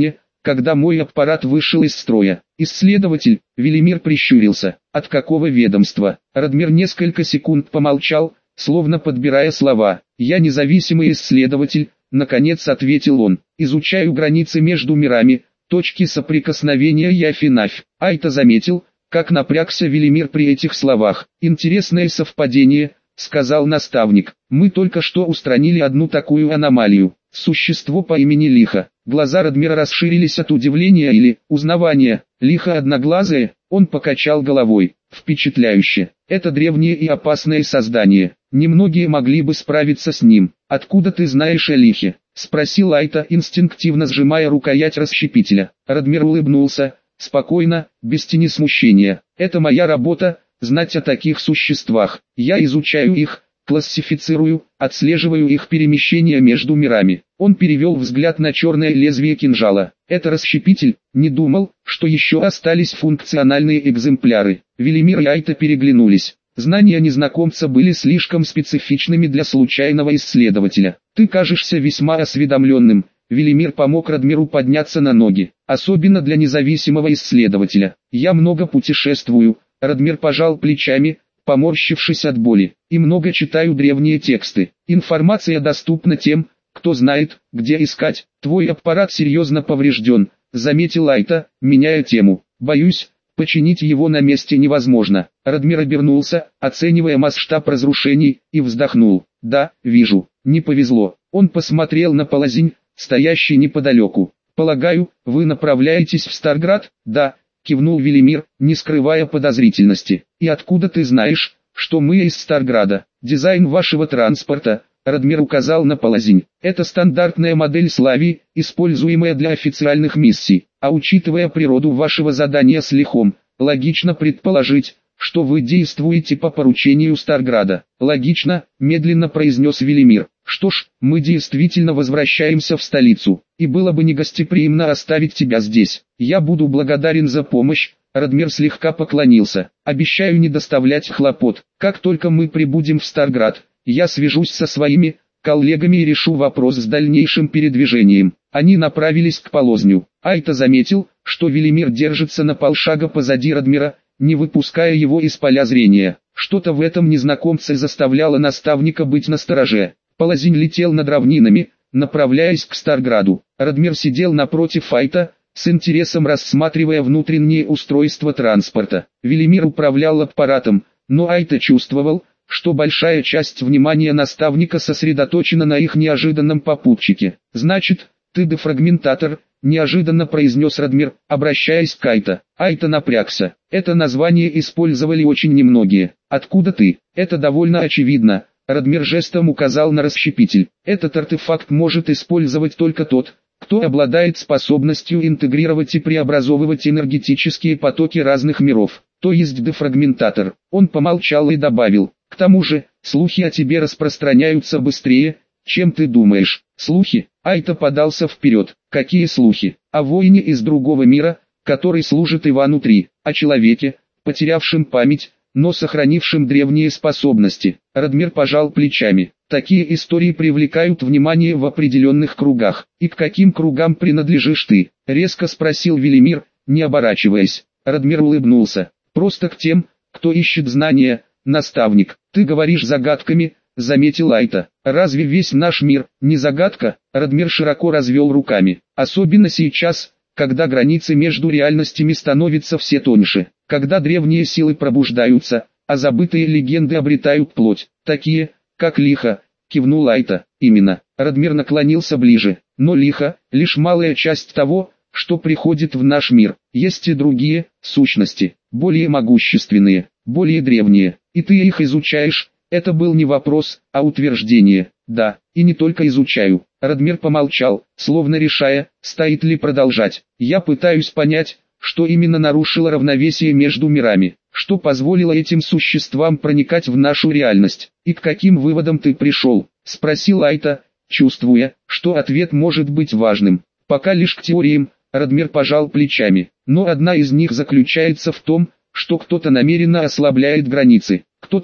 когда мой аппарат вышел из строя. Исследователь, Велимир прищурился. От какого ведомства? Радмир несколько секунд помолчал, словно подбирая слова. Я независимый исследователь, наконец ответил он. Изучаю границы между мирами, точки соприкосновения Яфи-Нафь. Айта заметил, как напрягся Велимир при этих словах. Интересное совпадение, сказал наставник. Мы только что устранили одну такую аномалию. Существо по имени Лиха. Глаза Радмира расширились от удивления или узнавания. Лиха одноглазое, он покачал головой. Впечатляюще. Это древнее и опасное создание. Немногие могли бы справиться с ним. Откуда ты знаешь о Лихе? Спросил Айта, инстинктивно сжимая рукоять расщепителя. Радмир улыбнулся, спокойно, без тени смущения. Это моя работа, знать о таких существах. Я изучаю их, классифицирую, отслеживаю их перемещение между мирами. Он перевел взгляд на черное лезвие кинжала. Это расщепитель, не думал, что еще остались функциональные экземпляры. Велимир и Айта переглянулись. Знания незнакомца были слишком специфичными для случайного исследователя. Ты кажешься весьма осведомленным. Велимир помог Радмиру подняться на ноги. Особенно для независимого исследователя. Я много путешествую. Радмир пожал плечами, поморщившись от боли. И много читаю древние тексты. Информация доступна тем, кто знает, где искать. Твой аппарат серьезно поврежден, заметил Айта, меняя тему. Боюсь, починить его на месте невозможно. Радмир обернулся, оценивая масштаб разрушений, и вздохнул. Да, вижу, не повезло. Он посмотрел на полозень, стоящий неподалеку. Полагаю, вы направляетесь в Старград? Да, кивнул Велимир, не скрывая подозрительности. И откуда ты знаешь, что мы из Старграда? Дизайн вашего транспорта, Радмир указал на полозень. Это стандартная модель Славии, используемая для официальных миссий. А учитывая природу вашего задания с Лихом, логично предположить, что вы действуете по поручению Старграда. Логично, медленно произнес Велимир. Что ж, мы действительно возвращаемся в столицу, и было бы негостеприимно оставить тебя здесь. Я буду благодарен за помощь. Радмир слегка поклонился. Обещаю не доставлять хлопот. Как только мы прибудем в Старград, я свяжусь со своими коллегами и решу вопрос с дальнейшим передвижением. Они направились к полозню. Айта заметил, что Велимир держится на полшага позади Радмира, не выпуская его из поля зрения. Что-то в этом незнакомце заставляло наставника быть настороже. Полозень летел над равнинами, направляясь к Старграду. Радмир сидел напротив Айта, с интересом рассматривая внутреннее устройство транспорта. Велимир управлял аппаратом, но Айта чувствовал, что большая часть внимания наставника сосредоточена на их неожиданном попутчике. «Значит, ты дефрагментатор», — неожиданно произнес Радмир, обращаясь к Айта. Айта напрягся. Это название использовали очень немногие. «Откуда ты?» «Это довольно очевидно». Радмир жестом указал на расщепитель. «Этот артефакт может использовать только тот, кто обладает способностью интегрировать и преобразовывать энергетические потоки разных миров, то есть дефрагментатор». Он помолчал и добавил. «К тому же, слухи о тебе распространяются быстрее, чем ты думаешь». «Слухи?» Айта подался вперед. «Какие слухи?» «О воине из другого мира, который служит Ивану-3, о человеке, потерявшем память, но сохранившим древние способности». Радмир пожал плечами. «Такие истории привлекают внимание в определенных кругах. И к каким кругам принадлежишь ты?» Резко спросил Велимир, не оборачиваясь. Радмир улыбнулся. «Просто к тем, кто ищет знания, наставник. Ты говоришь загадками», — заметил Айта. «Разве весь наш мир не загадка?» Радмир широко развел руками. «Особенно сейчас, когда границы между реальностями становятся все тоньше, когда древние силы пробуждаются, а забытые легенды обретают плоть, такие, как Лиха», — кивнул Айта. «Именно». Радмир наклонился ближе. «Но Лиха — лишь малая часть того, что приходит в наш мир. Есть и другие сущности, более могущественные, более древние, и ты их изучаешь». Это был не вопрос, а утверждение. «Да, и не только изучаю». Радмир помолчал, словно решая, стоит ли продолжать. «Я пытаюсь понять, что именно нарушило равновесие между мирами, что позволило этим существам проникать в нашу реальность. И к каким выводам ты пришел?» — спросил Айта, чувствуя, что ответ может быть важным. «Пока лишь к теориям», — Радмир пожал плечами. «Но одна из них заключается в том, что кто-то намеренно ослабляет границы. Кто-то,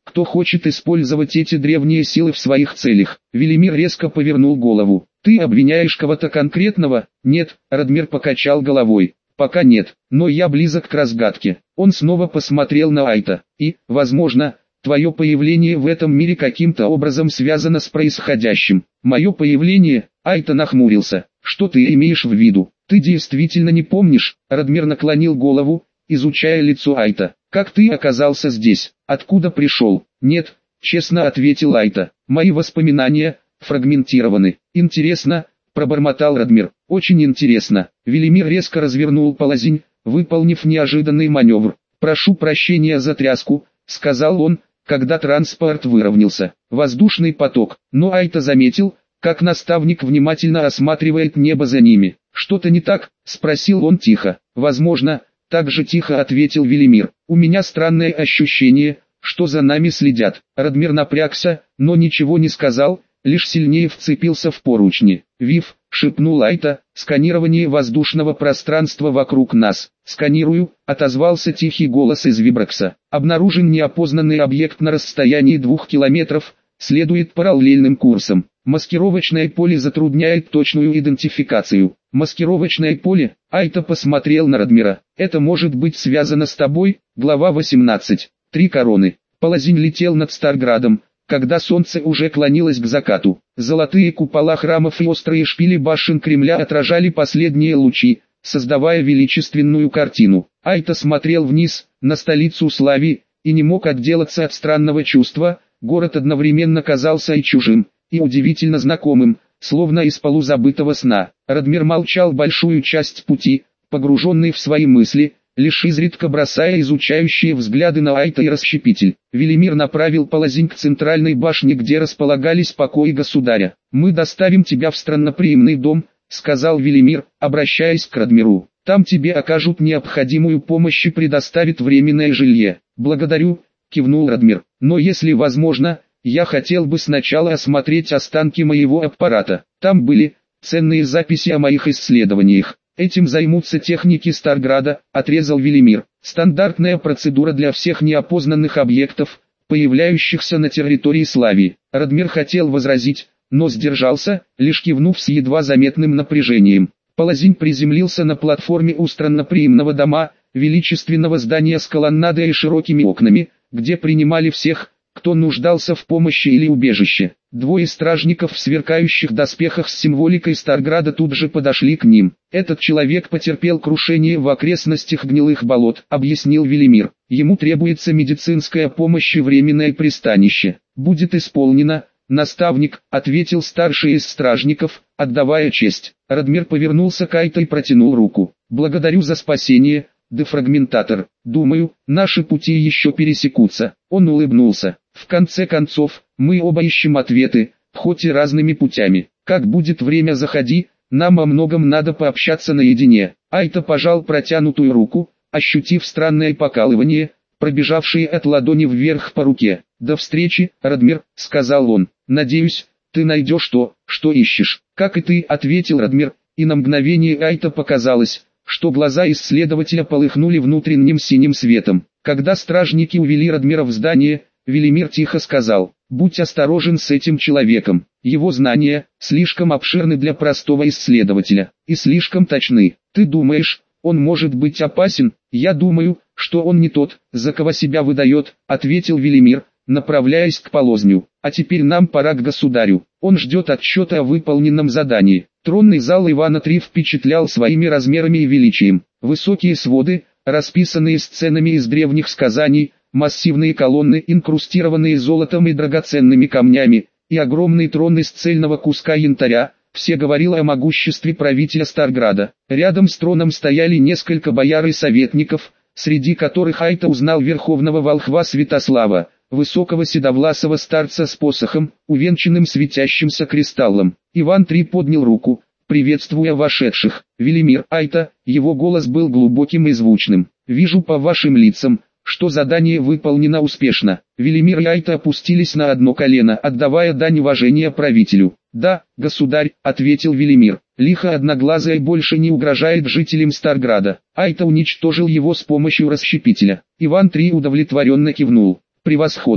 кто хочет использовать эти древние силы в своих целях. Велимир резко повернул голову. Ты обвиняешь кого-то конкретного? Нет, Радмир покачал головой. Пока нет, но я близок к разгадке. Он снова посмотрел на Айта. И, возможно, твое появление в этом мире каким-то образом связано с происходящим. Мое появление? Айта нахмурился. Что ты имеешь в виду? Ты действительно не помнишь? Радмир наклонил голову, изучая лицо Айта. Как ты оказался здесь? Откуда пришел? Нет, честно ответил Айта. Мои воспоминания фрагментированы. Интересно, пробормотал Радмир. Очень интересно. Велимир резко развернул полозень, выполнив неожиданный маневр. Прошу прощения за тряску, сказал он, когда транспорт выровнялся. Воздушный поток. Но Айта заметил, как наставник внимательно осматривает небо за ними. Что-то не так? Спросил он тихо. Возможно, так же тихо ответил Велимир. У меня странное ощущение, что за нами следят. Радмир напрягся, но ничего не сказал, лишь сильнее вцепился в поручни. «Вив», — шепнул Айта, — «сканирование воздушного пространства вокруг нас». «Сканирую», — отозвался тихий голос из Вибрекса. «Обнаружен неопознанный объект на расстоянии 2 километров, следует параллельным курсом. Маскировочное поле затрудняет точную идентификацию». «Маскировочное поле?» Айта посмотрел на Радмира. «Это может быть связано с тобой?» Глава 18. 3 короны. Полозень летел над Старградом, когда солнце уже клонилось к закату. Золотые купола храмов и острые шпили башен Кремля отражали последние лучи, создавая величественную картину. Айта смотрел вниз, на столицу Славии, и не мог отделаться от странного чувства. Город одновременно казался и чужим, и удивительно знакомым, словно из полузабытого сна. Радмир молчал большую часть пути, погруженный в свои мысли, лишь изредка бросая изучающие взгляды на Айта и расщепитель. Велимир направил полозень к центральной башне, где располагались покои государя. «Мы доставим тебя в странноприимный дом», — сказал Велимир, обращаясь к Радмиру. «Там тебе окажут необходимую помощь и предоставят временное жилье». «Благодарю», — кивнул Радмир. «Но если возможно, я хотел бы сначала осмотреть останки моего аппарата. Там были ценные записи о моих исследованиях». «Этим займутся техники Старграда», — отрезал Велимир. «Стандартная процедура для всех неопознанных объектов, появляющихся на территории Славии». Радмир хотел возразить, но сдержался, лишь кивнув с едва заметным напряжением. Полозень приземлился на платформе у странноприимного дома, величественного здания с колоннадой и широкими окнами, где принимали всех, кто нуждался в помощи или убежище. Двое стражников в сверкающих доспехах с символикой Старграда тут же подошли к ним. «Этот человек потерпел крушение в окрестностях гнилых болот», — объяснил Велимир. «Ему требуется медицинская помощь и временное пристанище». «Будет исполнено, наставник», — ответил старший из стражников, отдавая честь. Радмир повернулся к Айта и протянул руку. «Благодарю за спасение, дефрагментатор. Думаю, наши пути еще пересекутся». Он улыбнулся. «В конце концов, мы оба ищем ответы, хоть и разными путями. Как будет время, заходи, нам о многом надо пообщаться наедине». Айта пожал протянутую руку, ощутив странное покалывание, пробежавшее от ладони вверх по руке. «До встречи, Радмир», — сказал он. «Надеюсь, ты найдешь то, что ищешь». «Как и ты», — ответил Радмир, и на мгновение Айта показалось, что глаза исследователя полыхнули внутренним синим светом. Когда стражники увели Радмира в здание, Велимир тихо сказал: «Будь осторожен с этим человеком. Его знания слишком обширны для простого исследователя и слишком точны. Ты думаешь, он может быть опасен?» «Я думаю, что он не тот, за кого себя выдает», — ответил Велимир, направляясь к полозню. «А теперь нам пора к государю. Он ждет отчета о выполненном задании». Тронный зал Ивана III впечатлял своими размерами и величием. Высокие своды, расписанные сценами из древних сказаний, массивные колонны, инкрустированные золотом и драгоценными камнями, и огромный трон из цельного куска янтаря, все говорило о могуществе правителя Старграда. Рядом с троном стояли несколько бояр и советников, среди которых Айта узнал верховного волхва Святослава, высокого седовласого старца с посохом, увенчанным светящимся кристаллом. Иван III поднял руку, приветствуя вошедших. «Велимир, Айта», его голос был глубоким и звучным. «Вижу по вашим лицам, что задание выполнено успешно». Велимир и Айта опустились на одно колено, отдавая дань уважения правителю. «Да, государь», — ответил Велимир. «Лихо одноглазое больше не угрожает жителям Старграда. Айта уничтожил его с помощью расщепителя». Иван III удовлетворенно кивнул. «Превосходно.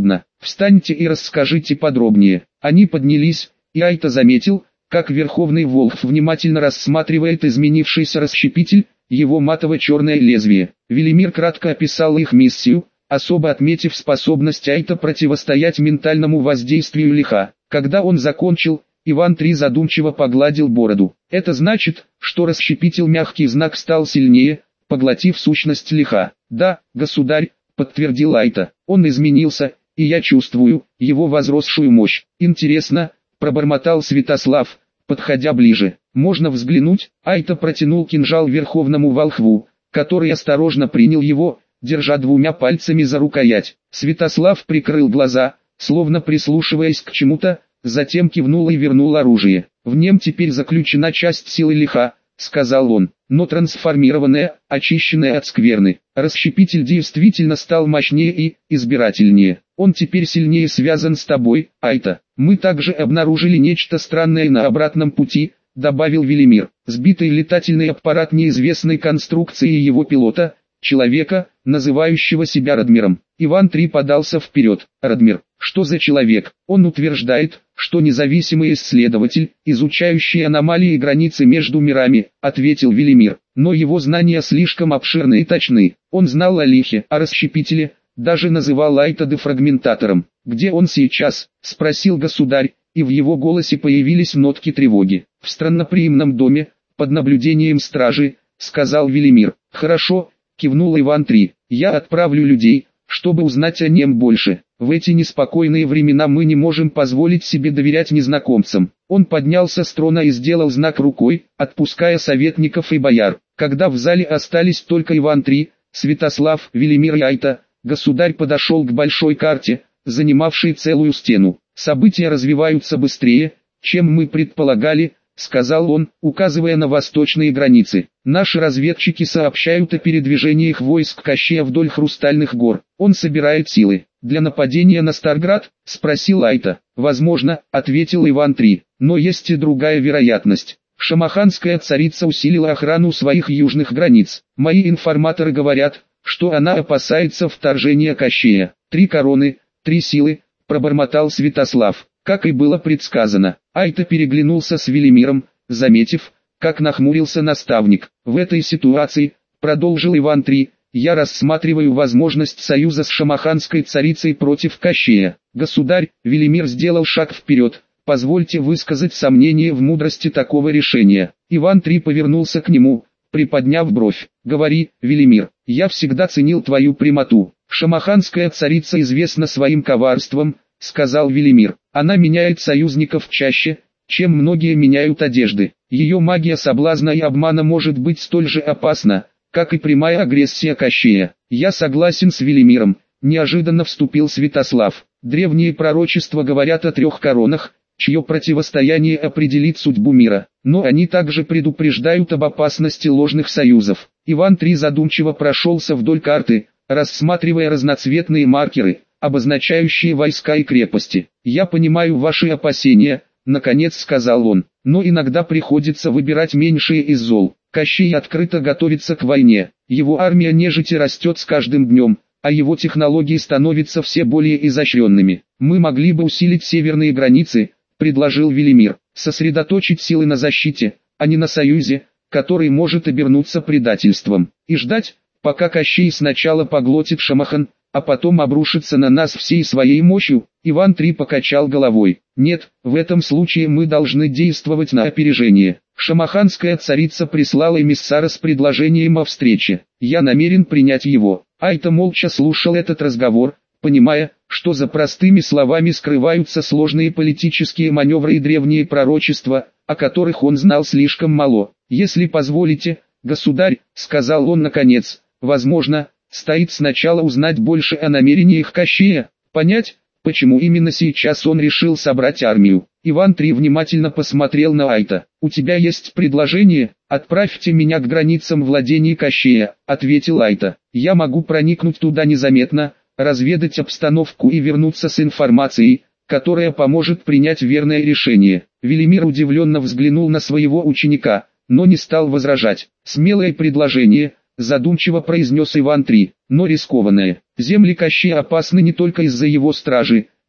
Встаньте и расскажите подробнее. Они поднялись, и Айта заметил, как Верховный Волхв внимательно рассматривает изменившийся расщепитель, его матово-черное лезвие. Велимир кратко описал их миссию, особо отметив способность Айта противостоять ментальному воздействию лиха. Когда он закончил, Иван III задумчиво погладил бороду. Это значит, что расщепитель мягкий знак стал сильнее, поглотив сущность лиха. Да, государь, подтвердил Айта, он изменился, и я чувствую его возросшую мощь. Интересно, пробормотал Святослав, подходя ближе. Можно взглянуть? Айта протянул кинжал Верховному Волхву, который осторожно принял его, держа двумя пальцами за рукоять. Святослав прикрыл глаза, словно прислушиваясь к чему-то, затем кивнул и вернул оружие. В нем теперь заключена часть силы лиха, сказал он, но трансформированная, очищенная от скверны. Расщепитель действительно стал мощнее и избирательнее. Он теперь сильнее связан с тобой, Айта. Мы также обнаружили нечто странное на обратном пути, добавил Велимир. Сбитый летательный аппарат неизвестной конструкции и его пилота, человека, называющего себя Радмиром. Иван III подался вперед. Радмир, что за человек? Он утверждает, что независимый исследователь, изучающий аномалии и границы между мирами, ответил Велимир. Но его знания слишком обширны и точны. Он знал о лихе, о расщепителе, даже называл Айта дефрагментатором. «Где он сейчас?» – спросил государь, и в его голосе появились нотки тревоги. «В странноприимном доме, под наблюдением стражи», – сказал Велимир. «Хорошо», – кивнул Иван III, – «я отправлю людей, чтобы узнать о нем больше. В эти неспокойные времена мы не можем позволить себе доверять незнакомцам». Он поднялся с трона и сделал знак рукой, отпуская советников и бояр. Когда в зале остались только Иван III, Святослав, Велимир и Айта, государь подошел к большой карте, занимавшей целую стену. «События развиваются быстрее, чем мы предполагали», — сказал он, указывая на восточные границы. «Наши разведчики сообщают о передвижениях войск Кощея вдоль Хрустальных гор. Он собирает силы. Для нападения на Старград?» — спросил Айта. «Возможно», — ответил Иван III, — «но есть и другая вероятность. Шамаханская царица усилила охрану своих южных границ. Мои информаторы говорят, что она опасается вторжения Кощея. 3 короны, 3 силы», — пробормотал Святослав. Как и было предсказано, Айта переглянулся с Велимиром, заметив, как нахмурился наставник. «В этой ситуации», — продолжил Иван III, — «я рассматриваю возможность союза с шамаханской царицей против Кощея». «Государь», — Велимир сделал шаг вперед, — «позвольте высказать сомнение в мудрости такого решения». Иван III повернулся к нему, приподняв бровь. «Говори, Велимир, я всегда ценил твою прямоту. Шамаханская царица известна своим коварством», — сказал Велимир. «Она меняет союзников чаще, чем многие меняют одежды. Ее магия соблазна и обмана может быть столь же опасна, как и прямая агрессия Кощея». «Я согласен с Велимиром», — неожиданно вступил Святослав. «Древние пророчества говорят о 3 коронах, чье противостояние определит судьбу мира. Но они также предупреждают об опасности ложных союзов». Иван III задумчиво прошелся вдоль карты, рассматривая разноцветные маркеры, обозначающие войска и крепости. «Я понимаю ваши опасения», — наконец сказал он, — «но иногда приходится выбирать меньшее из зол. Кощей открыто готовится к войне, его армия нежити растет с каждым днем, а его технологии становятся все более изощренными. Мы могли бы усилить северные границы», — предложил Велимир, — «сосредоточить силы на защите, а не на союзе, который может обернуться предательством, и ждать, пока Кощей сначала поглотит Шамахан, а потом обрушится на нас всей своей мощью». Иван III покачал головой. «Нет, в этом случае мы должны действовать на опережение. Шамаханская царица прислала эмиссара с предложением о встрече. Я намерен принять его». Айта молча слушал этот разговор, понимая, что за простыми словами скрываются сложные политические маневры и древние пророчества, о которых он знал слишком мало. «Если позволите, государь», — сказал он наконец, — «возможно, стоит сначала узнать больше о намерениях Кощея, понять, почему именно сейчас он решил собрать армию». Иван III внимательно посмотрел на Айта. «У тебя есть предложение? Отправьте меня к границам владений Кощея», — ответил Айта. «Я могу проникнуть туда незаметно, разведать обстановку и вернуться с информацией, которая поможет принять верное решение». Велимир удивленно взглянул на своего ученика, но не стал возражать. «Смелое предложение», — задумчиво произнес Иван III, — «но рискованное. Земли Кощея опасны не только из-за его стражи,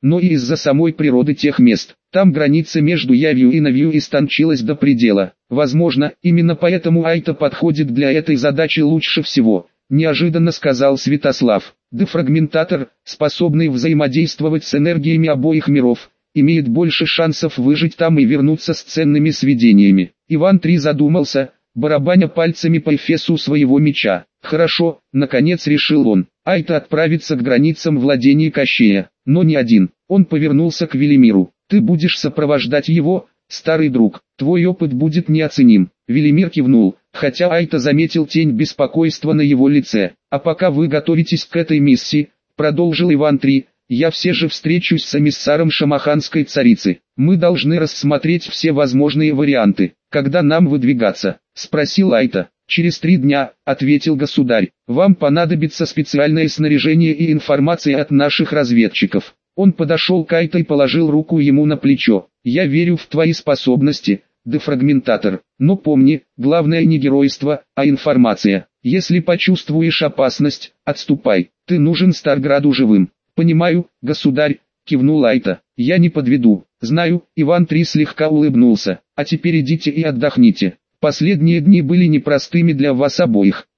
но и из-за самой природы тех мест. Там граница между явью и навью истончилась до предела. Возможно, именно поэтому Айта подходит для этой задачи лучше всего, неожиданно сказал Святослав. Дефрагментатор, способный взаимодействовать с энергиями обоих миров, имеет больше шансов выжить там и вернуться с ценными сведениями. Иван III задумался, барабаня пальцами по эфесу своего меча. Хорошо, наконец решил он. Айта отправится к границам владений Кощея, но не один. Он повернулся к Велимиру. Ты будешь сопровождать его, старый друг, твой опыт будет неоценим. Велимир кивнул, хотя Айта заметил тень беспокойства на его лице. А пока вы готовитесь к этой миссии, продолжил Иван III, я все же встречусь с эмиссаром шамаханской царицы. Мы должны рассмотреть все возможные варианты. Когда нам выдвигаться? Спросил Айта. Через 3 дня, ответил государь. Вам понадобится специальное снаряжение и информация от наших разведчиков. Он подошел к Айта и положил руку ему на плечо. Я верю в твои способности, дефрагментатор. Но помни, главное не геройство, а информация. Если почувствуешь опасность, отступай. Ты нужен Старграду живым. Понимаю, государь, кивнул Айта. Я не подведу. Знаю, Иван III слегка улыбнулся. А теперь идите и отдохните. Последние дни были непростыми для вас обоих.